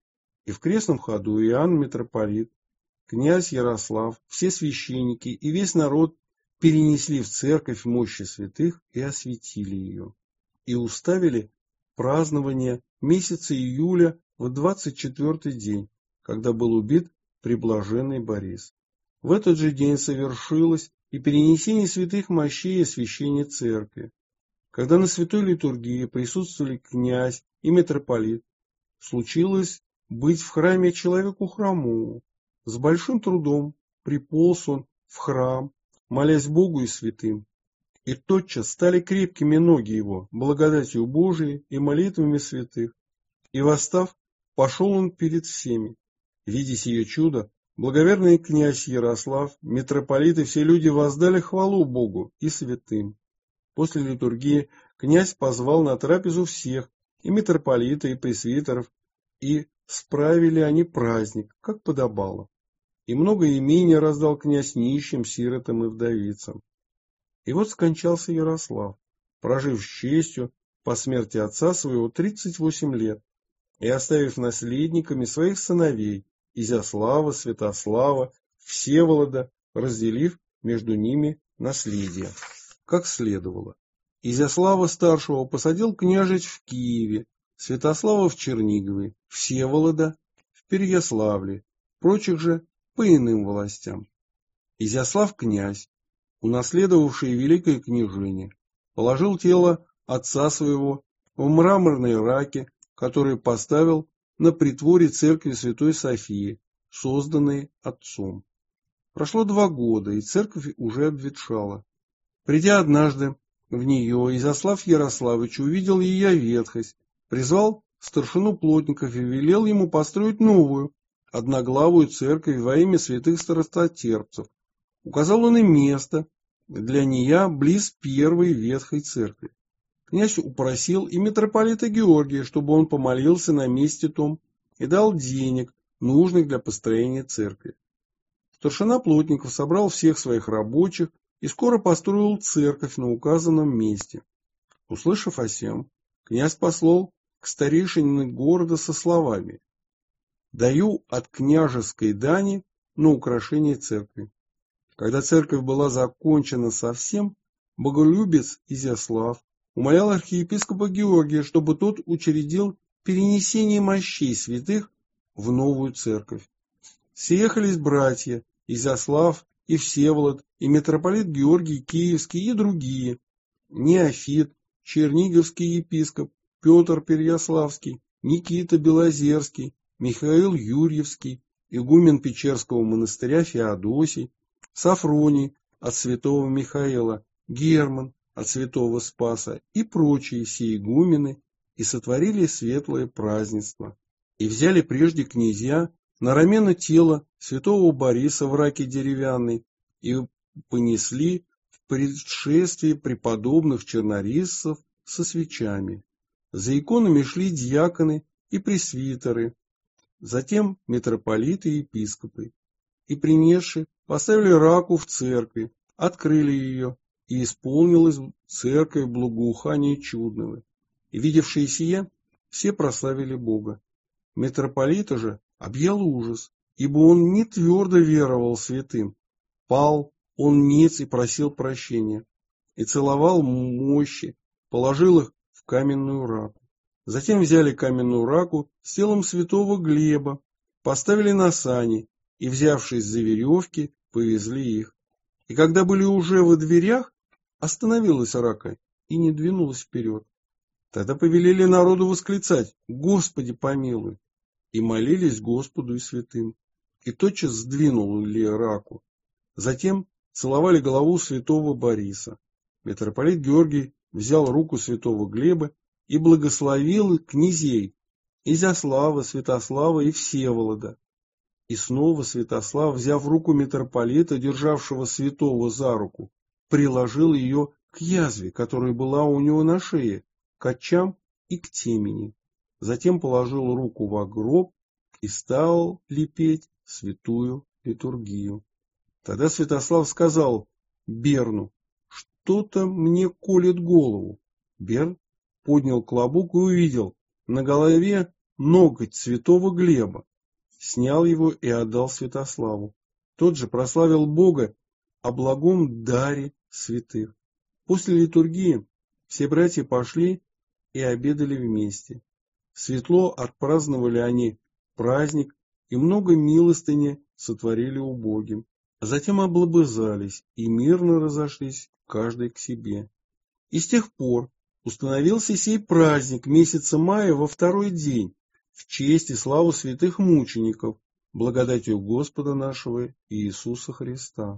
И в крестном ходу Иоанн митрополит, князь Ярослав, все священники и весь народ перенесли в церковь мощи святых и осветили ее. И уставили празднование месяца июля в двадцать четвёртый день, когда был убит преблаженный Борис. В этот же день совершилось и перенесение святых мощей и освящение церкви. Когда на святой литургии присутствовали князь и митрополит, случилось быть в храме человеку хромому. С большим трудом приполз он в храм, молясь Богу и святым. И тотчас стали крепкими ноги его, благодатью Божией и молитвами святых. И, восстав, пошел он перед всеми. Видя сие чудо, благоверный князь Ярослав, митрополит и все люди воздали хвалу Богу и святым. После литургии князь позвал на трапезу всех, и митрополита, и пресвитеров, и справили они праздник, как подобало. И много имения раздал князь нищим, сиротам и вдовицам. И вот скончался Ярослав, прожив с честью по смерти отца своего тридцать восемь лет, и оставив наследниками своих сыновей Изяслава, Святослава, Всеволода, разделив между ними наследие, как следовало. Изяслава старшего посадил княжить в Киеве, Святослава в Чернигове, Всеволода в Переяславле, прочих же по иным властям. Изяслав князь, унаследовавший великое княжение, положил тело отца своего в мраморной раке, который поставил на притворе церкви Святой Софии, созданной отцом. Прошло два года, и церковь уже обветшала. Придя однажды в нее, Изяслав Ярославич увидел ее ветхость, призвал старшину плотников и велел ему построить новую, одноглавую церковь во имя святых страстотерпцев. Указал он и место для нее близ первой ветхой церкви. Князь упросил и митрополита Георгия, чтобы он помолился на месте том и дал денег, нужных для построения церкви. Старшина плотников собрал всех своих рабочих и скоро построил церковь на указанном месте. Услышав о сем, князь послал к старейшине города со словами: «Даю от княжеской дани на украшение церкви». Когда церковь была закончена совсем, боголюбец Изяслав умолял архиепископа Георгия, чтобы тот учредил перенесение мощей святых в новую церковь. Съехались братья Изяслав и Всеволод, и митрополит Георгий Киевский, и другие: Неофит, Черниговский епископ, Петр Переяславский, Никита Белозерский, Михаил Юрьевский, игумен Печерского монастыря Феодосий, Сафроний от святого Михаила, Герман от святого Спаса и прочие сиигумены и сотворили светлое празднество. И взяли прежде князья на рамено тело святого Бориса в раке деревянной и понесли в предшествии преподобных чернорисцев со свечами. За иконами шли диаконы и пресвитеры, затем митрополиты и епископы. И принесши, поставили раку в церкви, открыли ее, и исполнилось в церковь благоухание чудного. И видевшие сие, все прославили Бога. Митрополита же объял ужас, ибо он не твердо веровал святым. Пал он ниц и просил прощения, и целовал мощи, положил их в каменную раку. Затем взяли каменную раку с телом святого Глеба, поставили на сани, и, взявшись за веревки, повезли их. И когда были уже во дверях, остановилась рака и не двинулась вперед. Тогда повелели народу восклицать: «Господи, помилуй!» И молились Господу и святым. И тотчас сдвинули раку. Затем целовали голову святого Бориса. Митрополит Георгий взял руку святого Глеба и благословил князей Изяслава, Святослава и Всеволода. И снова Святослав, взяв руку митрополита, державшего святого за руку, приложил ее к язве, которая была у него на шее, к очам и к темени. Затем положил руку во гроб и стал лепеть святую литургию. Тогда Святослав сказал Берну: «Что-то мне колет голову». Берн поднял клобук и увидел на голове ноготь святого Глеба. Снял его и отдал Святославу. Тот же прославил Бога о благом даре святых. После литургии все братья пошли и обедали вместе. Светло отпраздновали они праздник и много милостыни сотворили убогим. Затем облобызались и мирно разошлись каждый к себе. И с тех пор установился сей праздник месяца мая во второй день, в честь и славу святых мучеников, благодатью Господа нашего Иисуса Христа.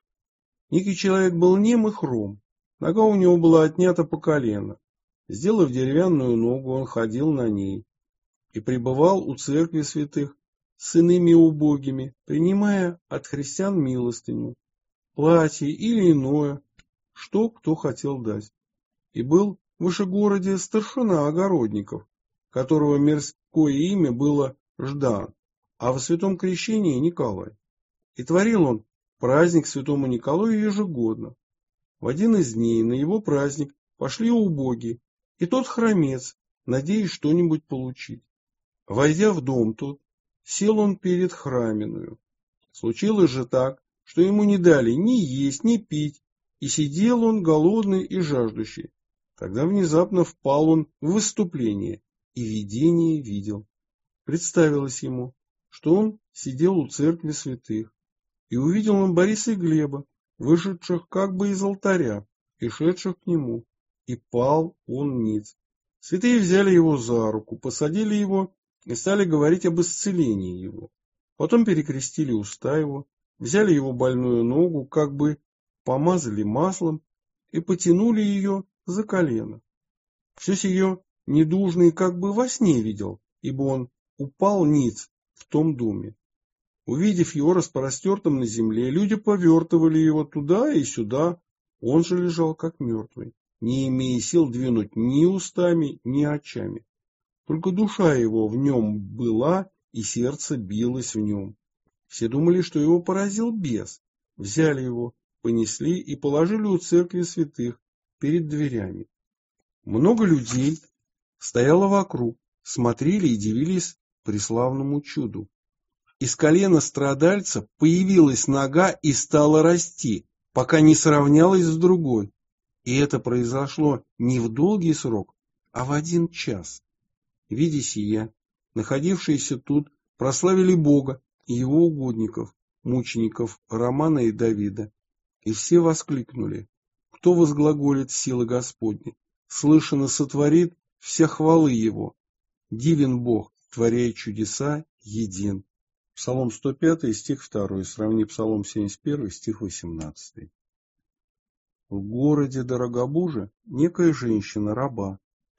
Некий человек был нем и хром, нога у него была отнята по колено. Сделав деревянную ногу, он ходил на ней и пребывал у церкви святых с иными убогими, принимая от христиан милостыню, платье или иное, что кто хотел дать. И был в Вышегороде старшина огородников, которого мирское имя было Ждан, а во святом крещении Николай. И творил он праздник святому Николаю ежегодно. В один из дней на его праздник пошли убогие, и тот хромец, надеясь что-нибудь получить. Войдя в дом тот, сел он перед храменою. Случилось же так, что ему не дали ни есть, ни пить, и сидел он голодный и жаждущий. Тогда внезапно впал он в выступление, и видение видел. Представилось ему, что он сидел у церкви святых, и увидел он Бориса и Глеба, вышедших как бы из алтаря, и шедших к нему, и пал он ниц. Святые взяли его за руку, посадили его и стали говорить об исцелении его. Потом перекрестили уста его, взяли его больную ногу, как бы помазали маслом и потянули ее за колено. Все сие недужный как бы во сне видел, ибо он упал ниц в том доме. Увидев его распростертым на земле, люди повертывали его туда и сюда, он же лежал как мертвый, не имея сил двинуть ни устами, ни очами. Только душа его в нем была, и сердце билось в нем. Все думали, что его поразил бес. Взяли его, понесли и положили у церкви святых перед дверями. Много людей стояло вокруг, смотрели и дивились преславному чуду. Из колена страдальца появилась нога и стала расти, пока не сравнялась с другой. И это произошло не в долгий срок, а в один час. Видя сие, находившиеся тут прославили Бога и его угодников, мучеников Романа и Давида. И все воскликнули: кто возглаголит силы Господни, слышно сотворит вся хвалы его. Дивен Бог, творяя чудеса, един. Псалом сто пятый, стих второй, сравни Псалом семьдесят первый, стих восемнадцатый. В городе Дорогобуже некая женщина, раба,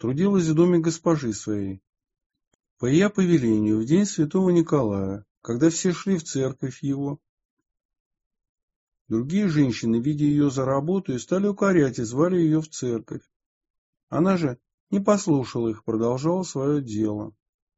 трудилась в доме госпожи своей. По ее повелению, в день святого Николая, когда все шли в церковь его, другие женщины, видя ее за работу, и стали укорять и звали ее в церковь. Она же не послушала их, продолжала свое дело.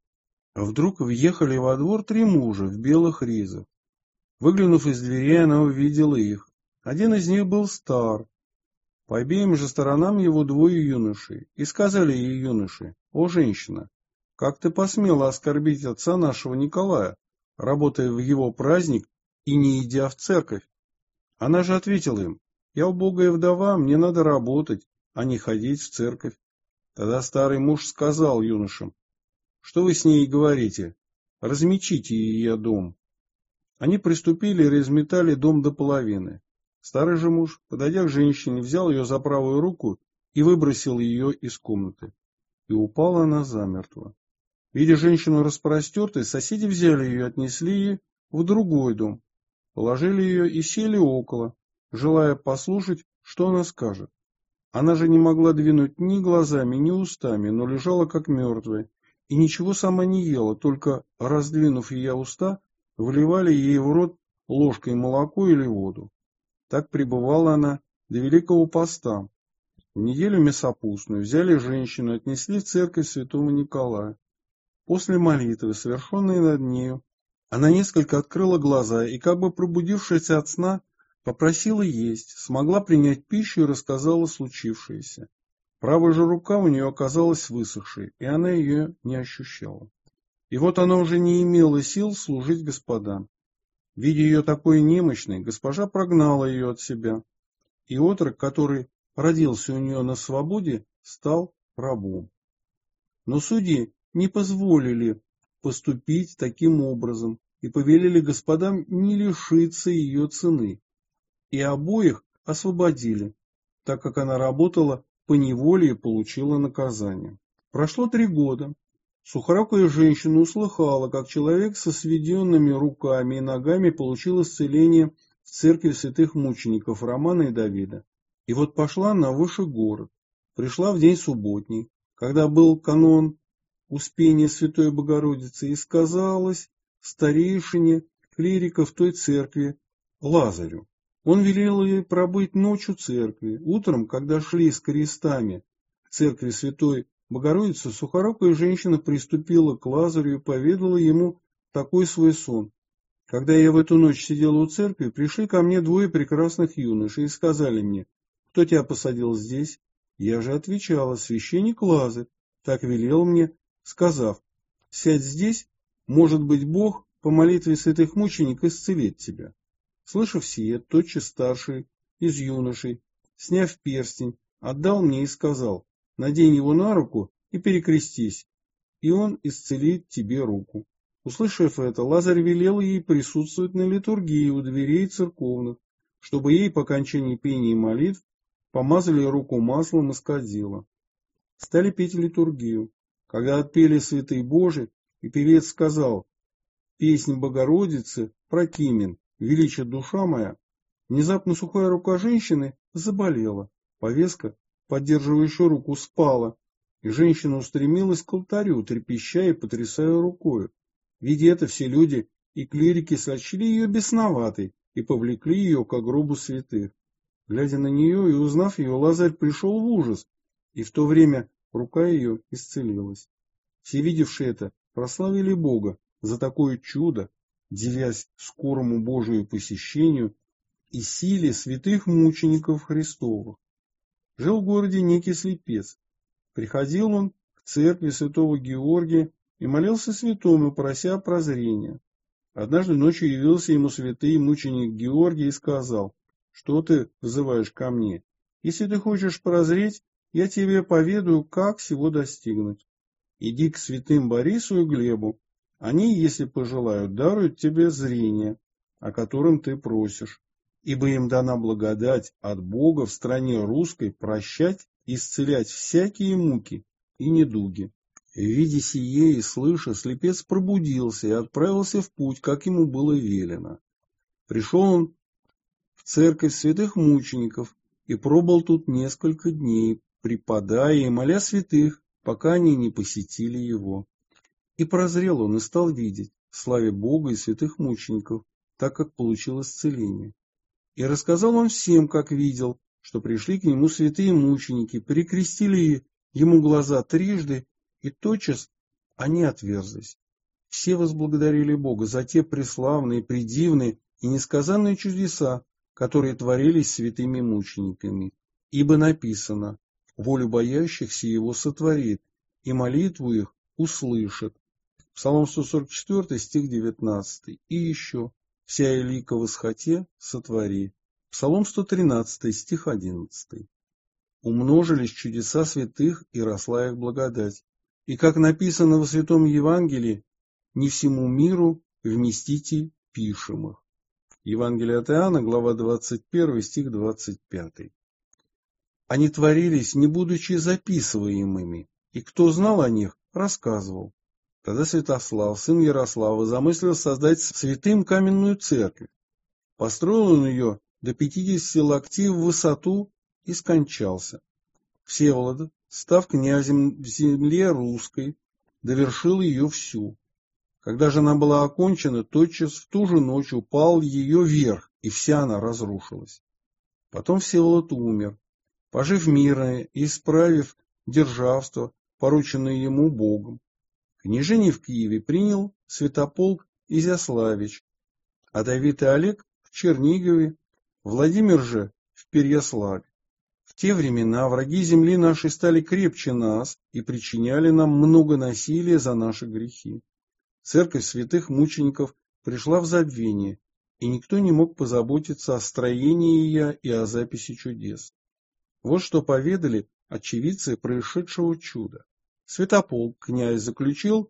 А вдруг въехали во двор три мужа в белых ризах. Выглянув из дверей, она увидела их. Один из них был стар. По обеим же сторонам его двое юношей. И сказали ей юноши: «О, женщина, как ты посмела оскорбить отца нашего Николая, работая в его праздник и не идя в церковь?» Она же ответила им: «Я убогая вдова, мне надо работать, а не ходить в церковь». Тогда старый муж сказал юношам: «Что вы с ней говорите? Размечите ее дом». Они приступили и разметали дом до половины. Старый же муж, подойдя к женщине, взял ее за правую руку и выбросил ее из комнаты. И упала она замертво. Видя женщину распростертой, соседи взяли ее и отнесли ее в другой дом, положили ее и сели около, желая послушать, что она скажет. Она же не могла двинуть ни глазами, ни устами, но лежала как мертвая, и ничего сама не ела, только, раздвинув ее уста, вливали ей в рот ложкой молоко или воду. Так пребывала она до Великого Поста. В неделю мясопустную взяли женщину и отнесли в церковь святого Николая. После молитвы, совершенной над нею, она несколько открыла глаза и, как бы пробудившись от сна, попросила есть, смогла принять пищу и рассказала случившееся. Правая же рука у нее оказалась высохшей, и она ее не ощущала. И вот она уже не имела сил служить господам. Видя ее такой немощной, госпожа прогнала ее от себя, и отрок, который родился у нее на свободе, стал рабом. Но судьи не позволили поступить таким образом и повелели господам не лишиться ее цены, и обоих освободили, так как она работала поневоле и получила наказание. Прошло три года. Сухорукая женщина услыхала, как человек со сведенными руками и ногами получил исцеление в церкви святых мучеников Романа и Давида. И вот пошла она выше город. Пришла в день субботний, когда был канон Успения Святой Богородицы, и сказалось старейшине клириков той церкви Лазарю. Он велел ей пробыть ночью в церкви. Утром, когда шли с крестами к церкви Святой Богородицы, сухорукая женщина приступила к Лазарю и поведала ему такой свой сон. Когда я в эту ночь сидела у церкви, пришли ко мне двое прекрасных юношей и сказали мне: «Кто тебя посадил здесь?» Я же отвечала: «Священник Лазарь так велел мне, сказав: сядь здесь, может быть, Бог по молитве святых мучеников исцелит тебя». Слышав сие, тотчас старший из юношей, сняв перстень, отдал мне и сказал: «Надень его на руку и перекрестись, и он исцелит тебе руку». Услышав это, Лазарь велел ей присутствовать на литургии у дверей церковных, чтобы ей по окончании пения и молитв помазали руку маслом из кадила. Стали петь литургию. Когда отпели святые Божии, и певец сказал: «Песнь Богородицы, прокимен, величие душа моя», внезапно сухая рука женщины заболела, повеска, поддерживающая руку, спала, и женщина устремилась к алтарю, трепеща и потрясая рукою. Видя это, все люди и клирики сочли ее бесноватой и повлекли ее ко гробу святых. Глядя на нее и узнав ее, Лазарь пришел в ужас, и в то время рука ее исцелилась. Все видевшие это прославили Бога за такое чудо, дивясь скорому Божию посещению и силе святых мучеников Христовых. Жил в городе некий слепец. Приходил он к церкви святого Георгия и молился святому, прося прозрения. Однажды ночью явился ему святый мученик Георгий и сказал: «Что ты взываешь ко мне? Если ты хочешь прозреть, я тебе поведаю, как всего достигнуть. Иди к святым Борису и Глебу. Они, если пожелают, даруют тебе зрение, о котором ты просишь, ибо им дана благодать от Бога в стране русской прощать и исцелять всякие муки и недуги». Видя сие и слыша, слепец пробудился и отправился в путь, как ему было велено. Пришел он в церковь святых мучеников и пробыл тут несколько дней, преподая и моля святых пока они не посетили его. И прозрел он и стал видеть, славе Бога и святых мучеников, так как получил исцеление. И рассказал он всем, как видел, что пришли к нему святые мученики, перекрестили ему глаза трижды, и тотчас они отверзлись. Все возблагодарили Бога за те преславные, предивные и несказанные чудеса, которые творились святыми мучениками. Ибо написано: волю боящихся его сотворит, и молитву их услышит. Псалом сто сорок четыре, стих девятнадцатый. И еще: вся элика восхоте сотвори. Псалом сто тринадцать, стих одиннадцатый. Умножились чудеса святых, и росла их благодать. И как написано во Святом Евангелии: не всему миру вместите пишемых. Евангелие от Иоанна, глава двадцать один, стих двадцать пять. Они творились, не будучи записываемыми, и кто знал о них, рассказывал. Тогда Святослав, сын Ярослава, замыслил создать святым каменную церковь. Построил он ее до пятидесяти локтей в высоту и скончался. Всеволод, став князем в земле русской, довершил ее всю. Когда же она была окончена, тотчас в ту же ночь упал ее верх, и вся она разрушилась. Потом Всеволод умер, пожив мирно и исправив державство, порученное ему Богом. Княжение в Киеве принял Святополк Изяславич, а Давид и Олег в Чернигове, Владимир же в Переяславе. В те времена враги земли нашей стали крепче нас и причиняли нам много насилия за наши грехи. Церковь святых мучеников пришла в забвение, и никто не мог позаботиться о строении ее и о записи чудес. Вот что поведали очевидцы происшедшего чуда. Святополк, князь, заключил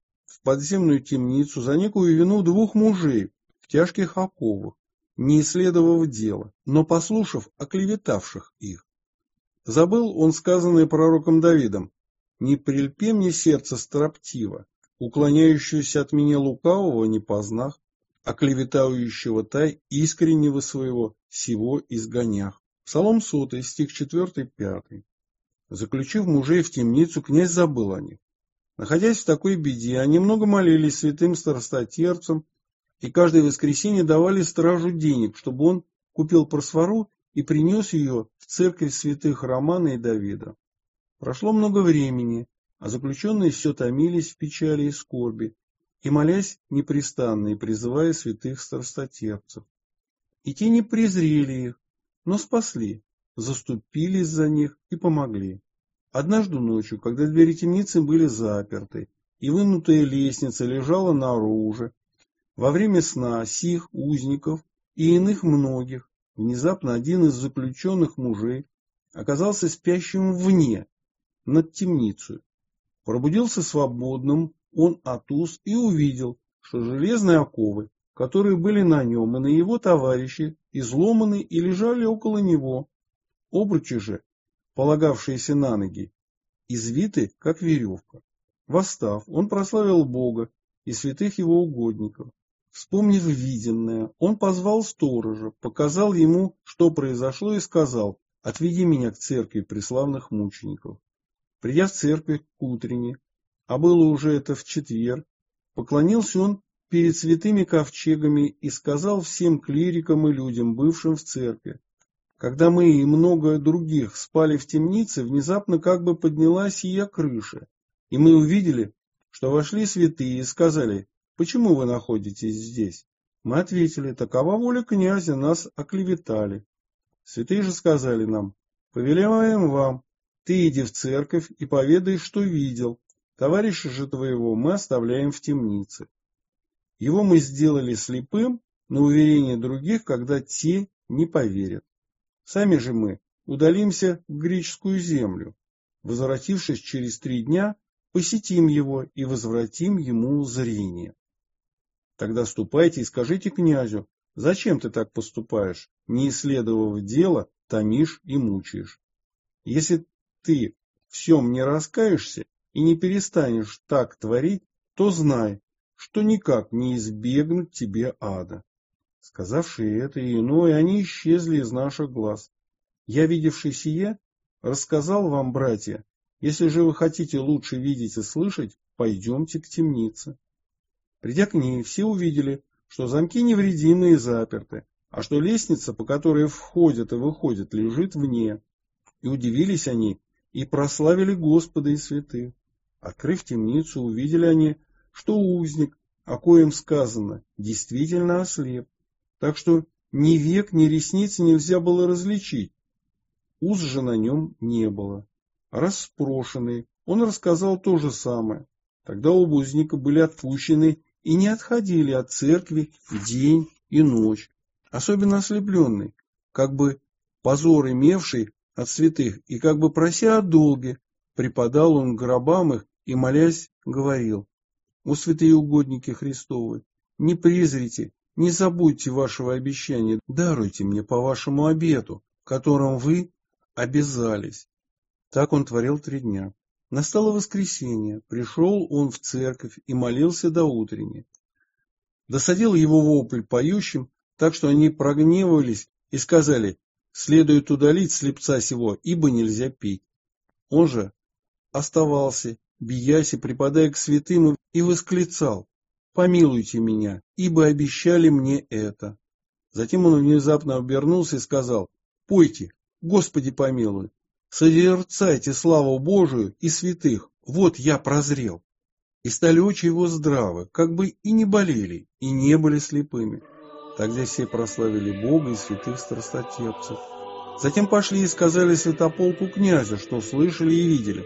в подземную темницу за некую вину двух мужей в тяжких оковах, не исследовав дело, но послушав оклеветавших их. Забыл он сказанное пророком Давидом: «Не прельпи мне сердце строптиво, уклоняющегося от меня лукавого не познах, а клеветающего тай искреннего своего сего изгонях». Псалом сотый, стих четвёртый пятый. Заключив мужей в темницу, князь забыл о них. Находясь в такой беде, они много молились святым старостотерпцам, и каждое воскресенье давали стражу денег, чтобы он купил просфору и принес ее в церковь святых Романа и Давида. Прошло много времени, а заключенные все томились в печали и скорби, и молясь непрестанно и призывая святых старостотерпцев. И те не презрели их, но спасли, заступились за них и помогли. Однажды ночью, когда двери темницы были заперты, и вынутая лестница лежала наружу, во время сна сих узников и иных многих, внезапно один из заключенных мужей оказался спящим вне, над темницей. Пробудился свободным он от уз и увидел, что железные оковы, которые были на нем и на его товарищи, изломаны и лежали около него. Обручи же, полагавшиеся на ноги, извиты, как веревка. Восстав, он прославил Бога и святых его угодников. Вспомнив виденное, он позвал сторожа, показал ему, что произошло, и сказал: «Отведи меня к церкви преславных мучеников». Придя в церковь к утренне, а было уже это в четверг, поклонился он перед святыми ковчегами и сказал всем клирикам и людям, бывшим в церкви: «Когда мы и много других спали в темнице, внезапно как бы поднялась сия крыша, и мы увидели, что вошли святые и сказали: почему вы находитесь здесь?» Мы ответили: такова воля князя, нас оклеветали. Святые же сказали нам: повелеваем вам, ты иди в церковь и поведай, что видел. Товарища же твоего мы оставляем в темнице. Его мы сделали слепым на уверение других, когда те не поверят. Сами же мы удалимся в греческую землю. Возвратившись через три дня, посетим его и возвратим ему зрение. Тогда ступайте и скажите князю: зачем ты так поступаешь, не исследовав дело, томишь и мучаешь? Если ты в всем не раскаешься и не перестанешь так творить, то знай, что никак не избегнуть тебе ада. Сказавши это и иное, они исчезли из наших глаз. Я, видевший сие, рассказал вам, братья, Если же вы хотите лучше видеть и слышать, пойдемте к темнице. Придя к ней, все увидели, что замки невредимы и заперты, а что лестница, по которой входят и выходят, лежит вне. И удивились они, и прославили Господа и святых. Открыв темницу, увидели они, что узник, о коем сказано, действительно ослеп, так что ни век, ни ресниц нельзя было различить. Уз же на нем не было. Расспрошенный, он рассказал то же самое. Тогда оба узника были отпущены и не отходили от церкви день и ночь. Особенно ослепленный, как бы позор имевший от святых, и как бы прося о долге, припадал он к гробам их и, молясь, говорил: «О святые угодники Христовы, не презрите, не забудьте вашего обещания, даруйте мне по вашему обету, которым вы обязались». Так он творил три дня. Настало воскресенье, пришел он в церковь и молился до утренней. Досадил его вопль поющим, так что они прогневались и сказали: «Следует удалить слепца сего, ибо нельзя пить». Он же оставался, биясь и припадая к святым, и восклицал: «Помилуйте меня, ибо обещали мне это». Затем он внезапно обернулся и сказал: «Пойте, Господи помилуй, созерцайте славу Божию и святых, вот я прозрел». И стали очи его здравы, как бы и не болели, и не были слепыми. Тогда все прославили Бога и святых страстотерпцев. Затем пошли и сказали святополку князю, что слышали и видели.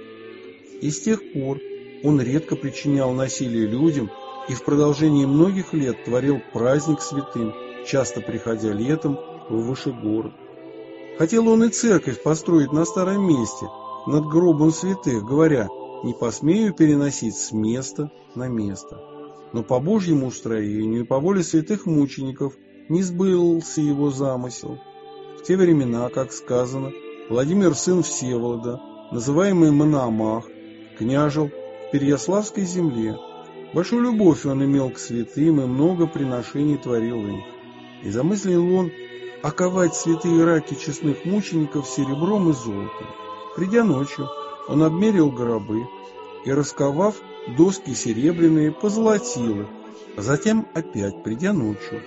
И с тех пор он редко причинял насилие людям и в продолжении многих лет творил праздник святым, часто приходя летом в Вышегород. Хотел он и церковь построить на старом месте, над гробом святых, говоря: «Не посмею переносить с места на место». Но по Божьему устроению и по воле святых мучеников не сбылся его замысел. В те времена, как сказано, Владимир, сын Всеволода, называемый Мономах, княжил в Переяславской земле. Большую любовь он имел к святым и много приношений творил им. И замыслил он оковать святые раки честных мучеников серебром и золотом. Придя ночью, он обмерил гробы и, расковав доски серебряные, позолотил их, а затем опять, придя ночью,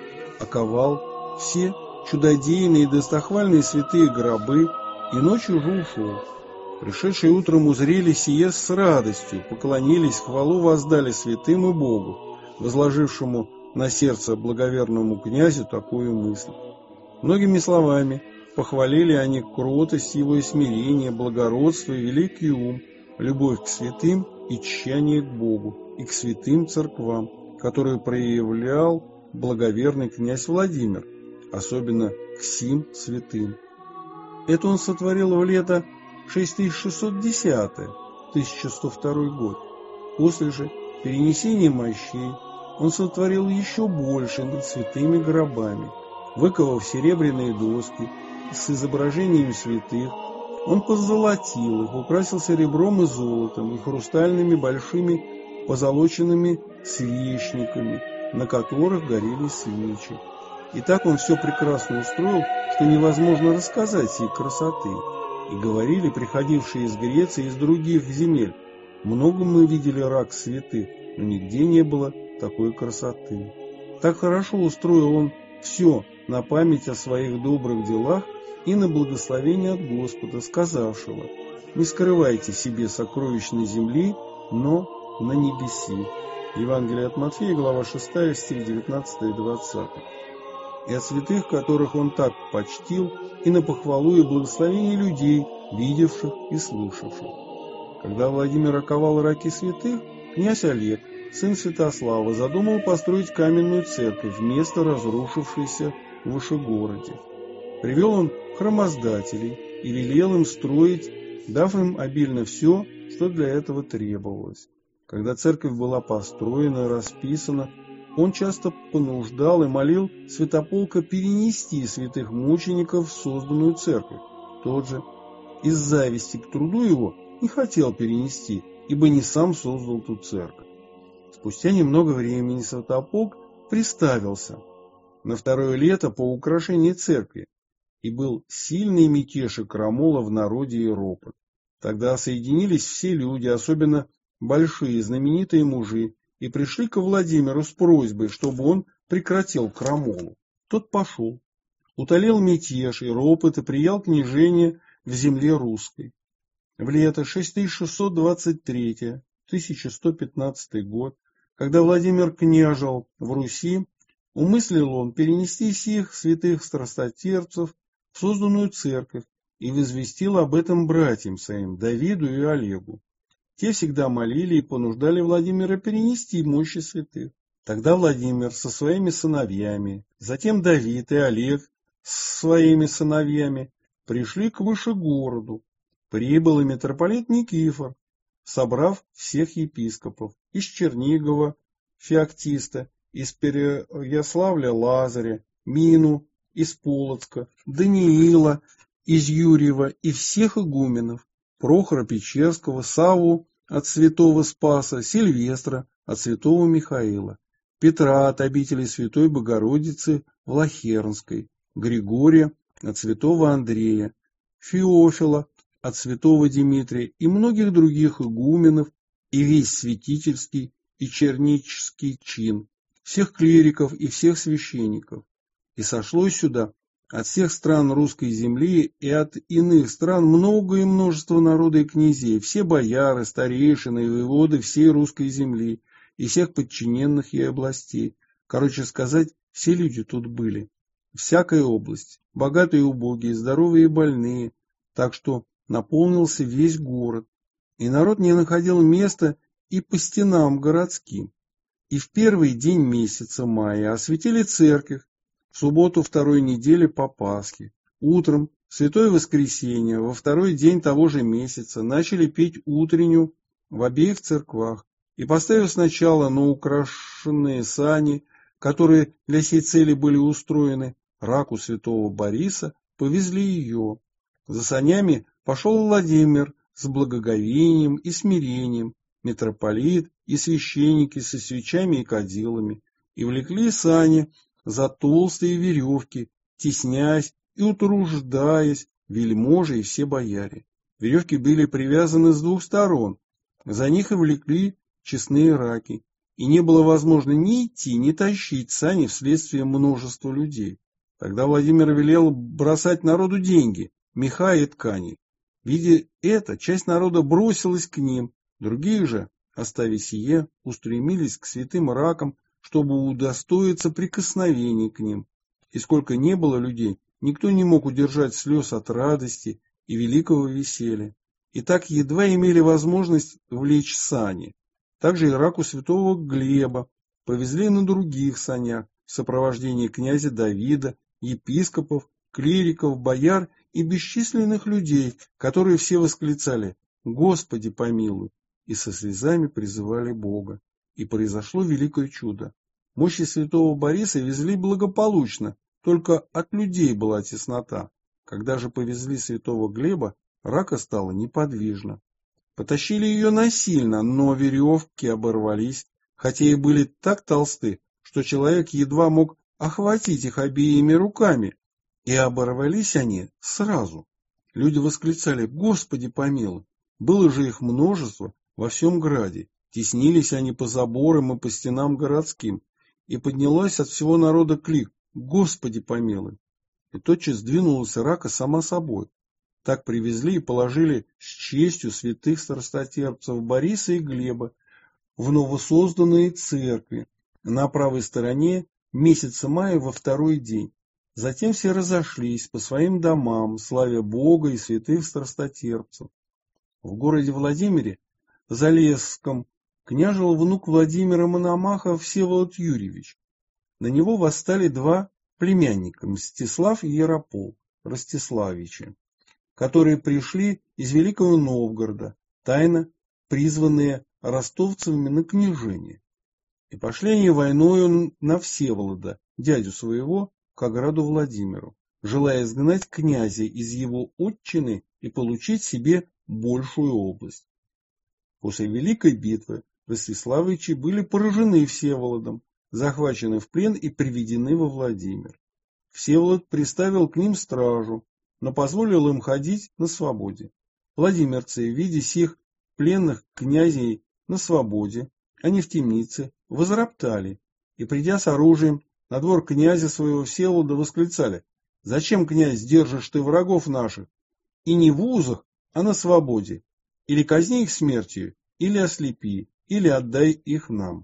оковал все чудодейные и достохвальные святые гробы и ночью же ушел. Пришедшие утром узрели сие с радостью, поклонились, хвалу воздали святым и Богу, возложившему на сердце благоверному князю такую мысль. Многими словами похвалили они кротость его и смирение, благородство и великий ум, любовь к святым и тщание к Богу, и к святым церквам, которые проявлял благоверный князь Владимир, особенно к сим святым. Это он сотворил в лето шесть тысяч шестьсот десятое, тысяча сто второй год. После же перенесения мощей он сотворил еще больше над святыми гробами. Выковав серебряные доски с изображением святых, он позолотил их, украсил серебром и золотом и хрустальными большими позолоченными свечниками, на которых горели свечи. И так он все прекрасно устроил, что невозможно рассказать сей красоты. И говорили приходившие из Греции и из других земель: много мы видели рак святых, но нигде не было такой красоты. Так хорошо устроил он все на память о своих добрых делах и на благословение от Господа, сказавшего: «Не скрывайте себе сокровищ на земли, но на небеси». Евангелие от Матфея, глава шестая, стих девятнадцатый и двадцатый. И от святых, которых он так почтил, и на похвалу и благословение людей, видевших и слышавших. Когда Владимир оковал раки святых, князь Олег, сын Святослава, задумал построить каменную церковь вместо разрушившейся в Вышегороде. Привел он храмоздателей и велел им строить, дав им обильно все, что для этого требовалось. Когда церковь была построена и расписана, он часто понуждал и молил святополка перенести святых мучеников в созданную церковь. Тот же из зависти к труду его не хотел перенести, ибо не сам создал ту церковь. Спустя немного времени святополк приставился на второе лето по украшении церкви, и был сильный мятеж и крамола в народе и ропот. Тогда соединились все люди, особенно большие знаменитые мужи, и пришли ко Владимиру с просьбой, чтобы он прекратил крамолу. Тот пошел, утолил мятеж и ропот и приял княжение в земле русской. В лето шесть тысяч шестьсот двадцать третьего — тысяча сто пятнадцатый год, когда Владимир княжил в Руси, умыслил он перенести сих святых страстотерпцев в созданную церковь и возвестил об этом братьям своим, Давиду и Олегу. Те всегда молили и понуждали Владимира перенести мощи святых. Тогда Владимир со своими сыновьями, затем Давид и Олег с своими сыновьями пришли к Вышегороду. Прибыл и митрополит Никифор, собрав всех епископов из Чернигова Феоктиста, из Переяславля Лазаря, Мину из Полоцка, Даниила из Юрьева и всех игуменов, Прохора Печерского, Савву от святого Спаса, Сильвестра от святого Михаила, Петра от обители Святой Богородицы Влахернской, Григория от святого Андрея, Феофила от святого Дмитрия и многих других игуменов, и весь святительский и чернический чин, всех клириков и всех священников. И сошло сюда от всех стран русской земли и от иных стран много и множество народа и князей, все бояры, старейшины и воеводы всей русской земли и всех подчиненных ей областей. Короче сказать, все люди тут были. Всякая область, богатые и убогие, здоровые и больные, так что наполнился весь город, и народ не находил места и по стенам городским. И в первый день месяца мая осветили церковь, в субботу второй недели по Пасхе. Утром, в Святое Воскресенье, во второй день того же месяца начали петь утреннюю в обеих церквах, и, поставив сначала на украшенные сани, которые для сей цели были устроены, раку святого Бориса, повезли ее. За санями пошел Владимир с благоговением и смирением, митрополит и священники со свечами и кадилами, и влекли сани за толстые веревки, теснясь и утруждаясь вельможи и все бояре. Веревки были привязаны с двух сторон, за них и влекли честные раки, и не было возможно ни идти, ни тащить сани вследствие множества людей. Тогда Владимир велел бросать народу деньги, меха и ткани. Видя это, часть народа бросилась к ним, другие же, оставив сие, устремились к святым ракам, чтобы удостоиться прикосновений к ним. И сколько не было людей, никто не мог удержать слез от радости и великого веселья. И так едва имели возможность влечь сани. Также и раку святого Глеба повезли на других санях в сопровождении князя Давида, епископов, клириков, бояр и бесчисленных людей, которые все восклицали «Господи помилуй!» и со слезами призывали Бога. И произошло великое чудо. Мощи святого Бориса везли благополучно, только от людей была теснота. Когда же повезли святого Глеба, рака стало неподвижно. Потащили ее насильно, но веревки оборвались, хотя и были так толсты, что человек едва мог охватить их обеими руками, и оборвались они сразу. Люди восклицали «Господи помилуй!» Было же их множество во всем граде, теснились они по заборам и по стенам городским, и поднялась от всего народа клик «Господи помилуй!» И тотчас двинулась рака сама собой. Так привезли и положили с честью святых страстотерпцев Бориса и Глеба в новосозданные церкви на правой стороне месяца мая во второй день. Затем все разошлись по своим домам, славя Бога и святых страстотерпцев. В городе Владимире, Залесском, княжил внук Владимира Мономаха Всеволод Юрьевич. На него восстали два племянника, Мстислав и Яропол, Ростиславичи, которые пришли из Великого Новгорода, тайно призванные ростовцевыми на княжение. И пошли они войною на Всеволода, дядю своего, к ограду Владимиру, желая изгнать князя из его отчины и получить себе большую область. После великой битвы Ростиславичи были поражены Всеволодом, захвачены в плен и приведены во Владимир. Всеволод приставил к ним стражу, но позволил им ходить на свободе. Владимирцы, видя сих пленных князей на свободе, а не в темнице, возроптали, и, придя с оружием на двор князя своего Всеволода, восклицали: «Зачем, князь, держишь ты врагов наших? И не в узах, а на свободе. Или казни их смертью, или ослепи, или отдай их нам».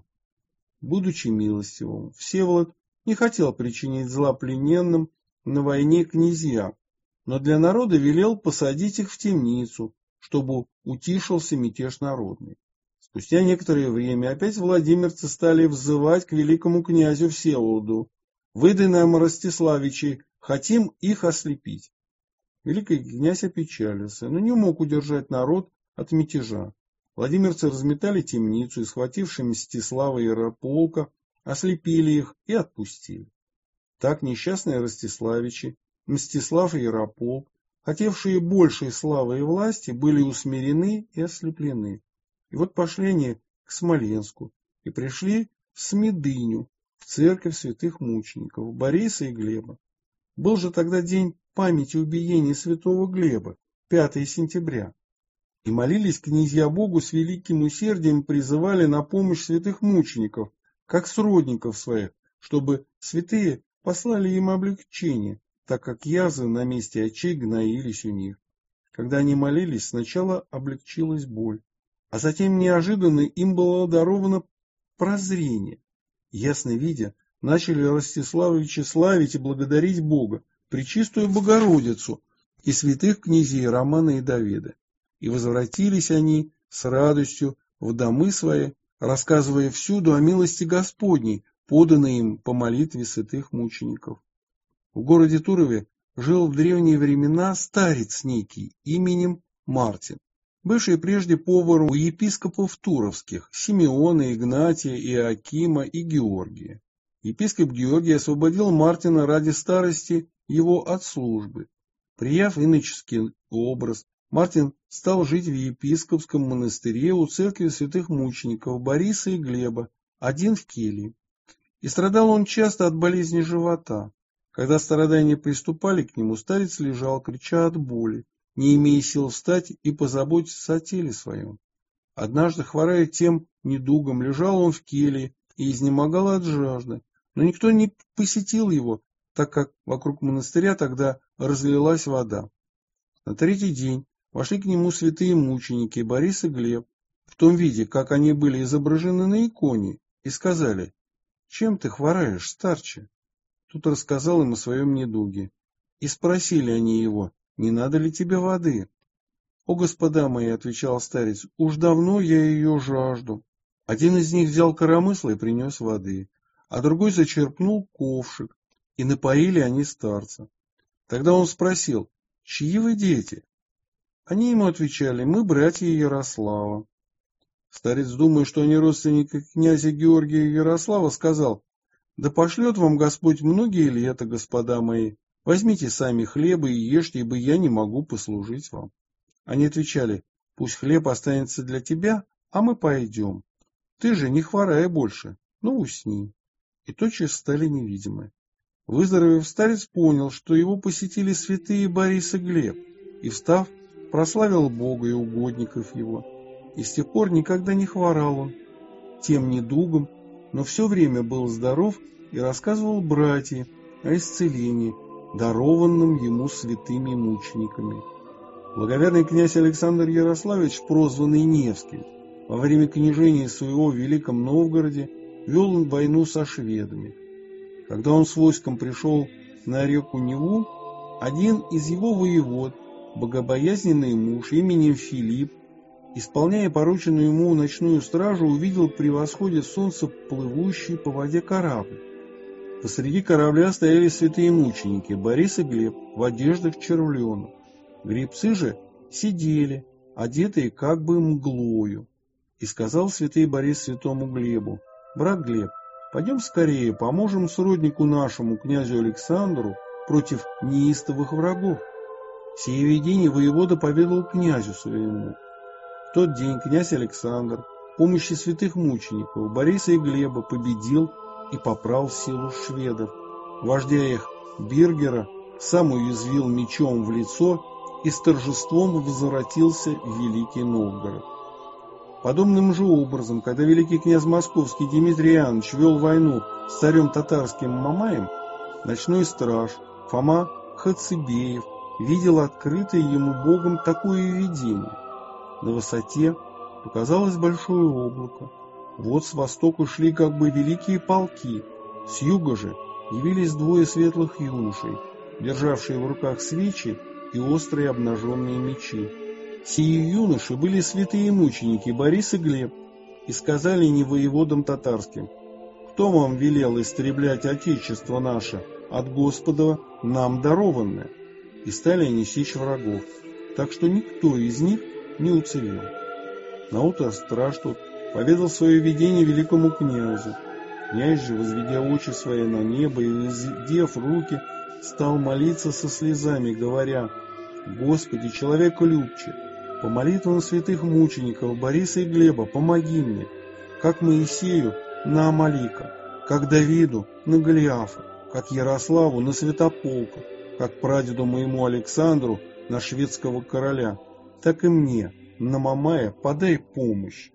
Будучи милостивым, Всеволод не хотел причинить зла плененным на войне князьям, но для народа велел посадить их в темницу, чтобы утишился мятеж народный. Спустя некоторое время опять владимирцы стали взывать к великому князю Всеволоду: «Выдай нам, Ростиславичи, хотим их ослепить». Великий князь опечалился, но не мог удержать народ от мятежа. Владимирцы разметали темницу и, схвативши Мстислава и Ярополка, ослепили их и отпустили. Так несчастные Ростиславичи, Мстислав и Ярополк, хотевшие большей славы и власти, были усмирены и ослеплены. И вот пошли они к Смоленску и пришли в Смедыню, в церковь святых мучеников Бориса и Глеба. Был же тогда день памяти убиения святого Глеба, пятое сентября. И молились князья Богу с великим усердием, призывали на помощь святых мучеников, как сродников своих, чтобы святые послали им облегчение, так как язвы на месте очей гноились у них. Когда они молились, сначала облегчилась боль, а затем неожиданно им было даровано прозрение. Ясно видя, начали Ростиславичи славить и благодарить Бога, Пречистую Богородицу и святых князей Романа и Давида. И возвратились они с радостью в домы свои, рассказывая всюду о милости Господней, поданной им по молитве святых мучеников. В городе Турове жил в древние времена старец некий именем Мартин, бывший прежде поваром у епископов туровских Симеона, Игнатия, Иоакима и Георгия. Епископ Георгий освободил Мартина ради старости его от службы. Прияв иноческий образ, Мартин стал жить в епископском монастыре у церкви святых мучеников Бориса и Глеба, один в келье. И страдал он часто от болезни живота. Когда страдания приступали к нему, старец лежал, крича от боли, не имея сил встать и позаботиться о теле своем. Однажды, хворая тем недугом, лежал он в келье и изнемогал от жажды, но никто не посетил его, так как вокруг монастыря тогда разлилась вода. На третий день вошли к нему святые мученики Борис и Глеб, в том виде, как они были изображены на иконе, и сказали: «Чем ты хвораешь, старче?» Тут рассказал им о своем недуге. И спросили они его: «Не надо ли тебе воды?» «О, господа мои, — отвечал старец, — уж давно я ее жажду». Один из них взял коромысло и принес воды, а другой зачерпнул ковшик, и напоили они старца. Тогда он спросил: «Чьи вы дети?» Они ему отвечали: «Мы братья Ярослава». Старец, думая, что они родственники князя Георгия и Ярослава, сказал: «Да пошлет вам Господь многие лета, господа мои. Возьмите сами хлеба и ешьте, ибо я не могу послужить вам». Они отвечали: «Пусть хлеб останется для тебя, а мы пойдем. Ты же не хворай больше, но усни». И тотчас стали невидимы. Выздоровев, старец понял, что его посетили святые Борис и Глеб, и, встав, прославил Бога и угодников его. И с тех пор никогда не хворал он тем недугом, но все время был здоров и рассказывал братьям о исцелении, дарованном ему святыми мучениками. Благоверный князь Александр Ярославич, прозванный Невский, во время княжения своего в Великом Новгороде вел войну со шведами. Когда он с войском пришел на реку Неву, один из его воевод, богобоязненный муж именем Филипп, исполняя порученную ему ночную стражу, увидел при восходе солнца плывущий по воде корабль. Посреди корабля стояли святые мученики Борис и Глеб в одеждах червленых. Гребцы же сидели, одетые как бы мглою. И сказал святый Борис святому Глебу: «Брат Глеб, пойдем скорее, поможем сроднику нашему, князю Александру, против неистовых врагов». Сие видение воевода поведал князю своему. В тот день князь Александр, с помощью святых мучеников Бориса и Глеба, победил и попрал силу шведов. Вождя их, Биргера, сам уязвил мечом в лицо и с торжеством возвратился в Великий Новгород. Подобным же образом, когда великий князь Московский Дмитрий Иоаннович вел войну с царем татарским Мамаем, ночной страж Фома Хацебеев видел открытое ему Богом такое видение. На высоте показалось большое облако. Вот с востока шли как бы великие полки, с юга же явились двое светлых юношей, державшие в руках свечи и острые обнаженные мечи. Сии юноши были святые мученики Борис и Глеб, и сказали не воеводам татарским: «Кто вам велел истреблять Отечество наше от Господа нам дарованное?» И стали они сечь врагов, так что никто из них не уцелел. Наутро страж тот поведал свое видение великому князю. Князь же, возведя очи свои на небо и воздев руки, стал молиться со слезами, говоря: «Господи, человеколюбче, по молитвам святых мучеников Бориса и Глеба помоги мне, как Моисею на Амалика, как Давиду на Голиафа, как Ярославу на Святополка, как прадеду моему Александру на шведского короля, так и мне, на Мамая, подай помощь».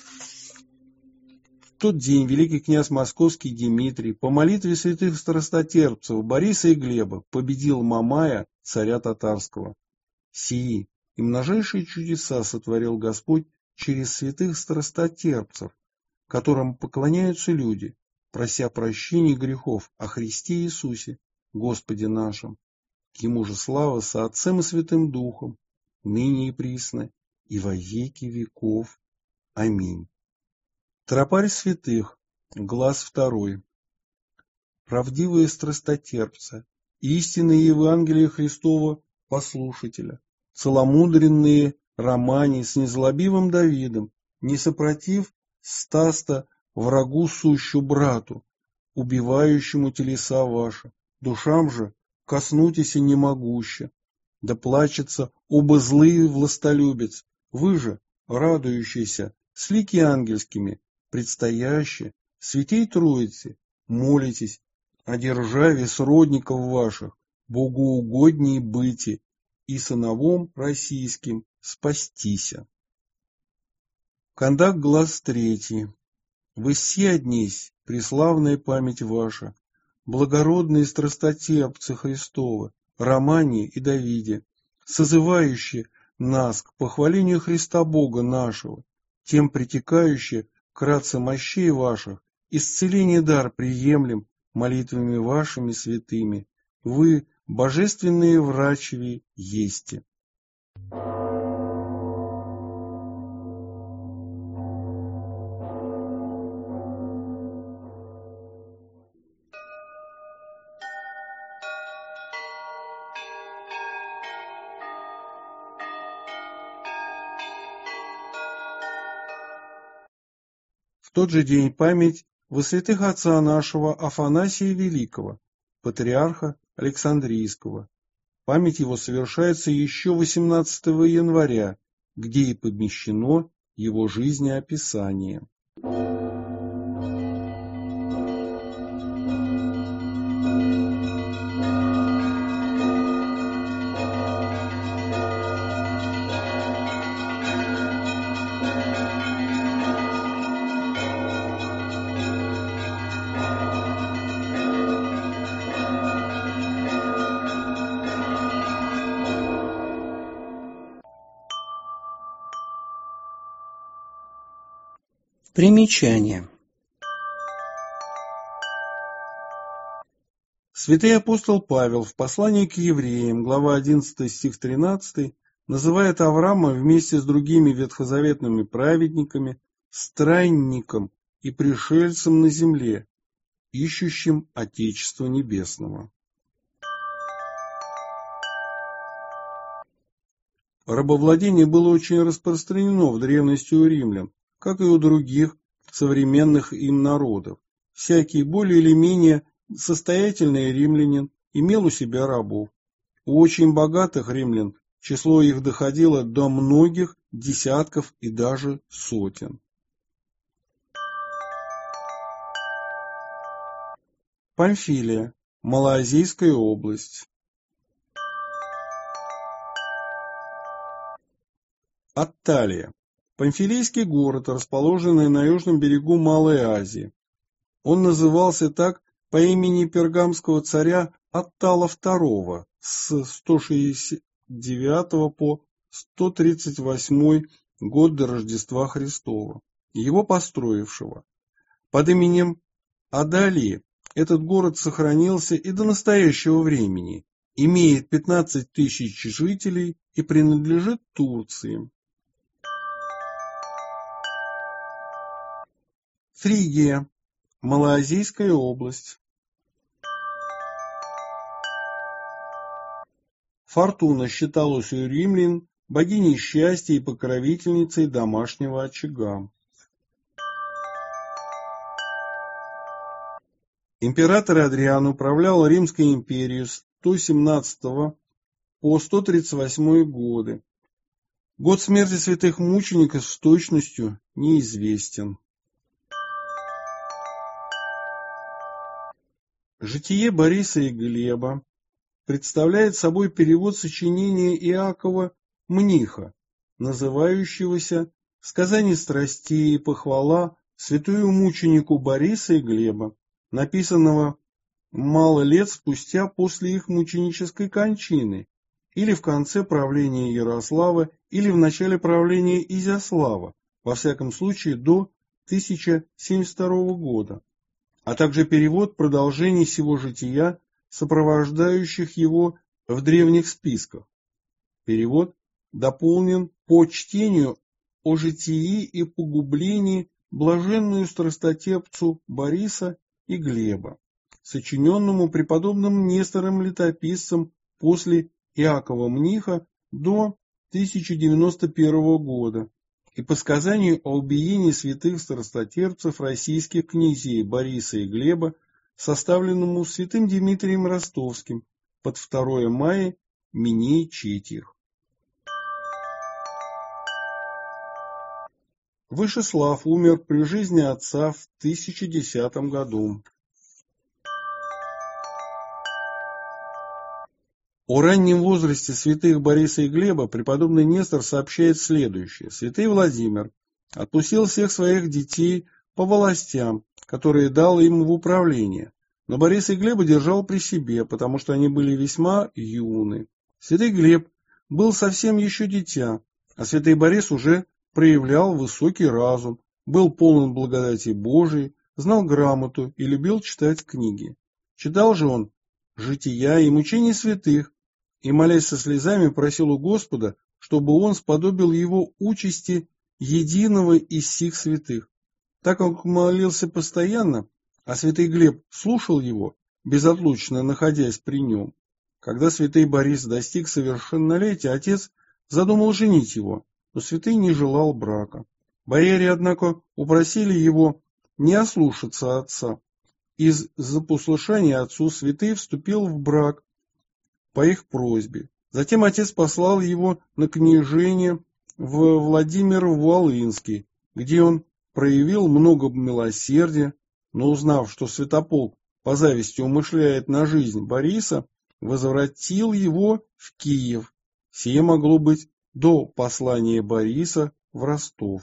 В тот день великий князь Московский Дмитрий по молитве святых страстотерпцев Бориса и Глеба победил Мамая, царя татарского. Сии и множайшие чудеса сотворил Господь через святых страстотерпцев, которым поклоняются люди, прося прощения грехов о Христе Иисусе, Господе нашем. Ему же слава со Отцем и Святым Духом, ныне и присно, и во веки веков. Аминь. Тропарь святых, глаз второй. Правдивые страстотерпцы, истинные Евангелия Христова послушателя, целомудренные романи с незлобивым Давидом, не сопротив стаста врагу сущу брату, убивающему телеса ваши, душам же коснутися не могуще, да плачется оба злые властолюбец, вы же, радующиеся, с лики ангельскими, предстоящие, святей Троицы, молитесь о державе сродников ваших, богоугодней быти, и сыновом российским спастися. Кондак глаз третий. Вы все однись, преславная память ваша, благородные страстотерпцы Христовы, Романе и Давиде, созывающие нас к похвалению Христа Бога нашего, тем притекающие кратце мощей ваших, исцеление дар приемлем молитвами вашими святыми, вы, божественные врачеви, есте. В тот же день память во святых отца нашего Афанасия Великого, патриарха Александрийского. Память его совершается еще восемнадцатого января, где и помещено его жизнеописание. Примечание. Святый апостол Павел в послании к евреям, глава одиннадцатая, стих тринадцатый, называет Авраама вместе с другими ветхозаветными праведниками странником и пришельцем на земле, ищущим Отечества Небесного. Рабовладение было очень распространено в древности у римлян, как и у других современных им народов. Всякий более или менее состоятельный римлянин имел у себя рабов. У очень богатых римлян число их доходило до многих десятков и даже сотен. Памфилия, Малоазийская область. Атталия. Памфилийский город, расположенный на южном берегу Малой Азии. Он назывался так по имени пергамского царя Аттала второго с сто шестьдесят девятого по сто тридцать восьмой год до Рождества Христова, его построившего. Под именем Адалии этот город сохранился и до настоящего времени, имеет пятнадцать тысяч жителей и принадлежит Турции. Фригия. Малоазийская область. Фортуна считалась у римлян богиней счастья и покровительницей домашнего очага. Император Адриан управлял Римской империей с сто семнадцатого по сто тридцать восьмой годы. Год смерти святых мучеников с точностью неизвестен. Житие Бориса и Глеба представляет собой перевод сочинения Иакова Мниха, называющегося «Сказание страстей и похвала святую мученику Бориса и Глеба», написанного мало лет спустя после их мученической кончины, или в конце правления Ярослава, или в начале правления Изяслава, во всяком случае до тысяча семьдесят второго года, а также перевод продолжений сего жития, сопровождающих его в древних списках. Перевод дополнен по чтению о житии и погублении блаженную страстотерпцу Бориса и Глеба, сочиненному преподобным Нестором Летописцем после Иакова Мниха до тысяча девяносто первого года, и по сказанию о убиении святых страстотерпцев российских князей Бориса и Глеба, составленному святым Дмитрием Ростовским под второе мая Миней Четьих. Вышеслав умер при жизни отца в тысяча десятом году. О раннем возрасте святых Бориса и Глеба преподобный Нестор сообщает следующее. Святый Владимир отпустил всех своих детей по властям, которые дал им в управление, но Бориса и Глеба держал при себе, потому что они были весьма юны. Святый Глеб был совсем еще дитя, а святый Борис уже проявлял высокий разум, был полон благодати Божией, знал грамоту и любил читать книги. Читал же он жития и мучения святых, и, молясь со слезами, просил у Господа, чтобы он сподобил его участи единого из сих святых. Так как он молился постоянно, а святый Глеб слушал его, безотлучно находясь при нем. Когда святый Борис достиг совершеннолетия, отец задумал женить его, но святый не желал брака. Бояре, однако, упросили его не ослушаться отца. Из-за послушания отцу святый вступил в брак по их просьбе. Затем отец послал его на княжение в Владимир-Волынский, где он проявил много милосердия, но узнав, что святополк по зависти умышляет на жизнь Бориса, возвратил его в Киев. Сие могло быть до послания Бориса в Ростов.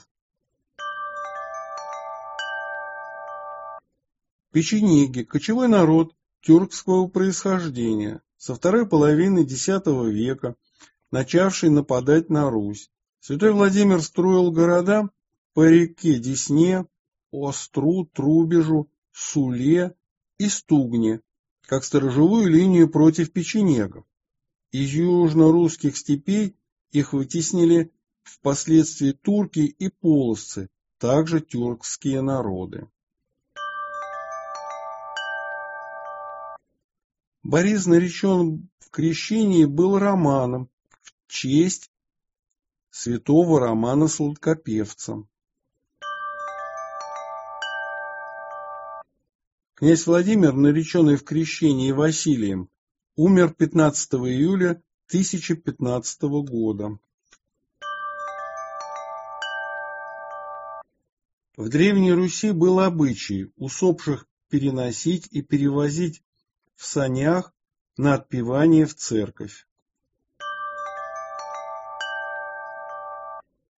Печенеги – кочевой народ тюркского происхождения, со второй половины десятого века, начавший нападать на Русь. Святой Владимир строил города по реке Десне, Остру, Трубежу, Суле и Стугне, как сторожевую линию против печенегов. Из южно-русских степей их вытеснили впоследствии турки и половцы, также тюркские народы. Борис наречен в крещении был Романом в честь святого Романа Сладкопевца. Князь Владимир, нареченный в крещении Василием, умер пятнадцатого июля тысяча пятнадцатого года. В Древней Руси был обычай усопших переносить и перевозить в санях на отпевание в церковь.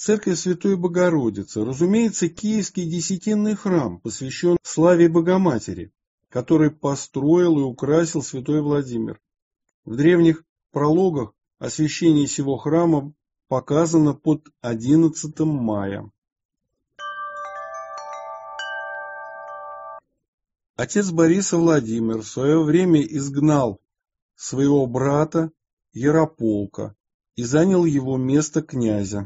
Церковь Святой Богородицы, разумеется, Киевский десятинный храм, посвящен славе Богоматери, который построил и украсил святой Владимир. В древних прологах освящение сего храма показано под одиннадцатым мая. Отец Бориса Владимир в свое время изгнал своего брата Ярополка и занял его место князя.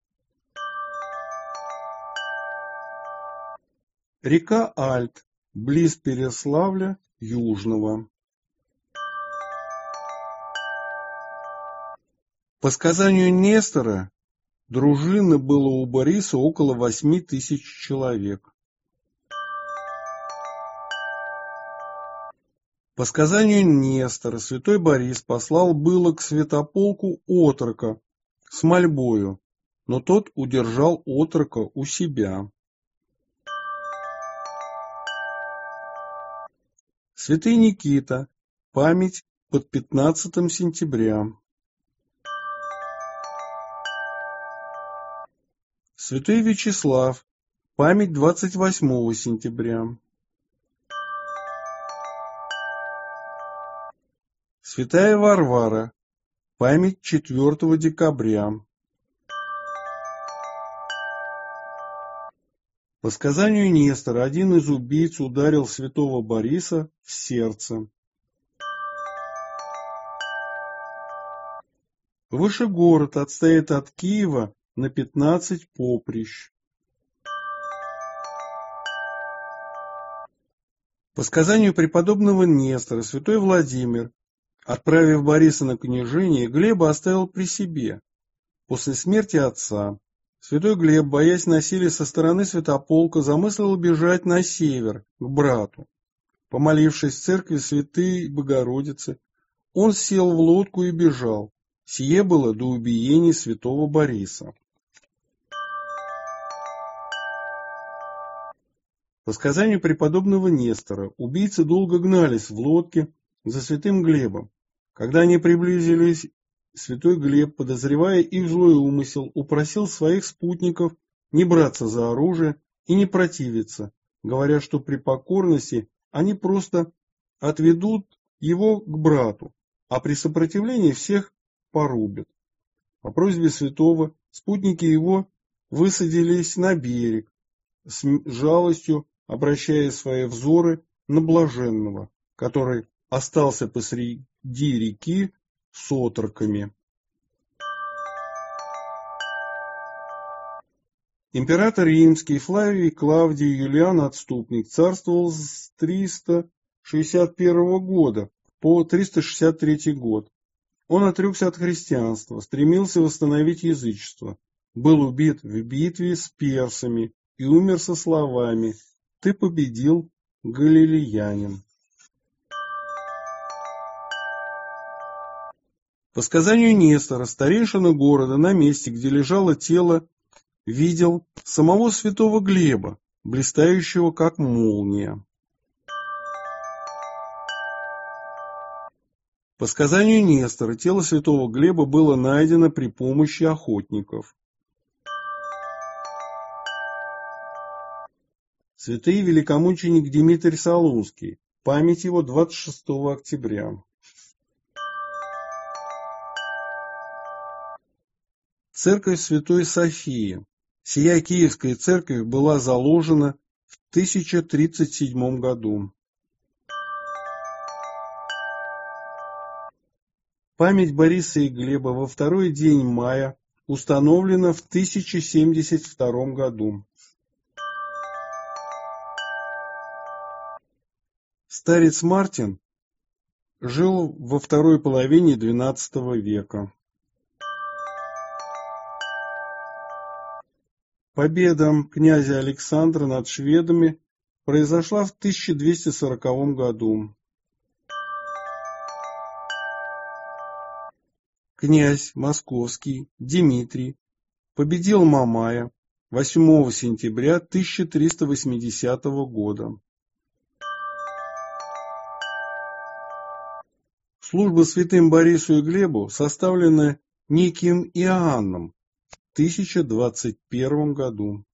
Река Альт, близ Переславля Южного. По сказанию Нестора, дружины было у Бориса около восьми тысяч человек. По сказанию Нестора, святой Борис послал было к святополку отрока с мольбою, но тот удержал отрока у себя. Святый Никита, память под пятнадцатым сентября. Святой Вячеслав, память двадцать восьмого сентября. Святая Варвара, память четвёртого декабря. По сказанию Нестора, один из убийц ударил святого Бориса в сердце. Выше город отстоит от Киева на пятнадцать поприщ. По сказанию преподобного Нестора, святой Владимир, отправив Бориса на княжение, Глеба оставил при себе. После смерти отца святой Глеб, боясь насилия со стороны святополка, замыслил бежать на север, к брату. Помолившись в церкви святой Богородицы, он сел в лодку и бежал. Сие было до убиения святого Бориса. По сказанию преподобного Нестора, убийцы долго гнались в лодке за святым Глебом. Когда они приблизились, святой Глеб, подозревая их злой умысел, упросил своих спутников не браться за оружие и не противиться, говоря, что при покорности они просто отведут его к брату, а при сопротивлении всех порубят. По просьбе святого спутники его высадились на берег, с жалостью обращая свои взоры на блаженного, который остался посреди реки с отроками. Император римский Флавий Клавдий Юлиан Отступник царствовал с триста шестьдесят первого года по триста шестьдесят третий год. Он отрекся от христианства, стремился восстановить язычество, был убит в битве с персами и умер со словами: «Ты победил, галилеянин». По сказанию Нестора, старейшина города на месте, где лежало тело, видел самого святого Глеба, блистающего как молния. По сказанию Нестора, тело святого Глеба было найдено при помощи охотников. Святый великомученик Дмитрий Солунский, память его двадцать шестого октября. Церковь Святой Софии. Сия Киевская церковь была заложена в тысяча тридцать седьмом году. Память Бориса и Глеба во второй день мая установлена в тысяча семьдесят втором году. Старец Мартин жил во второй половине двенадцатого века. Победа князя Александра над шведами произошла в тысяча двести сороковом году. Князь московский Дмитрий победил Мамая восьмого сентября тысяча триста восьмидесятого года. Служба святым Борису и Глебу составлена неким Иоанном, тысяча двадцать первом году.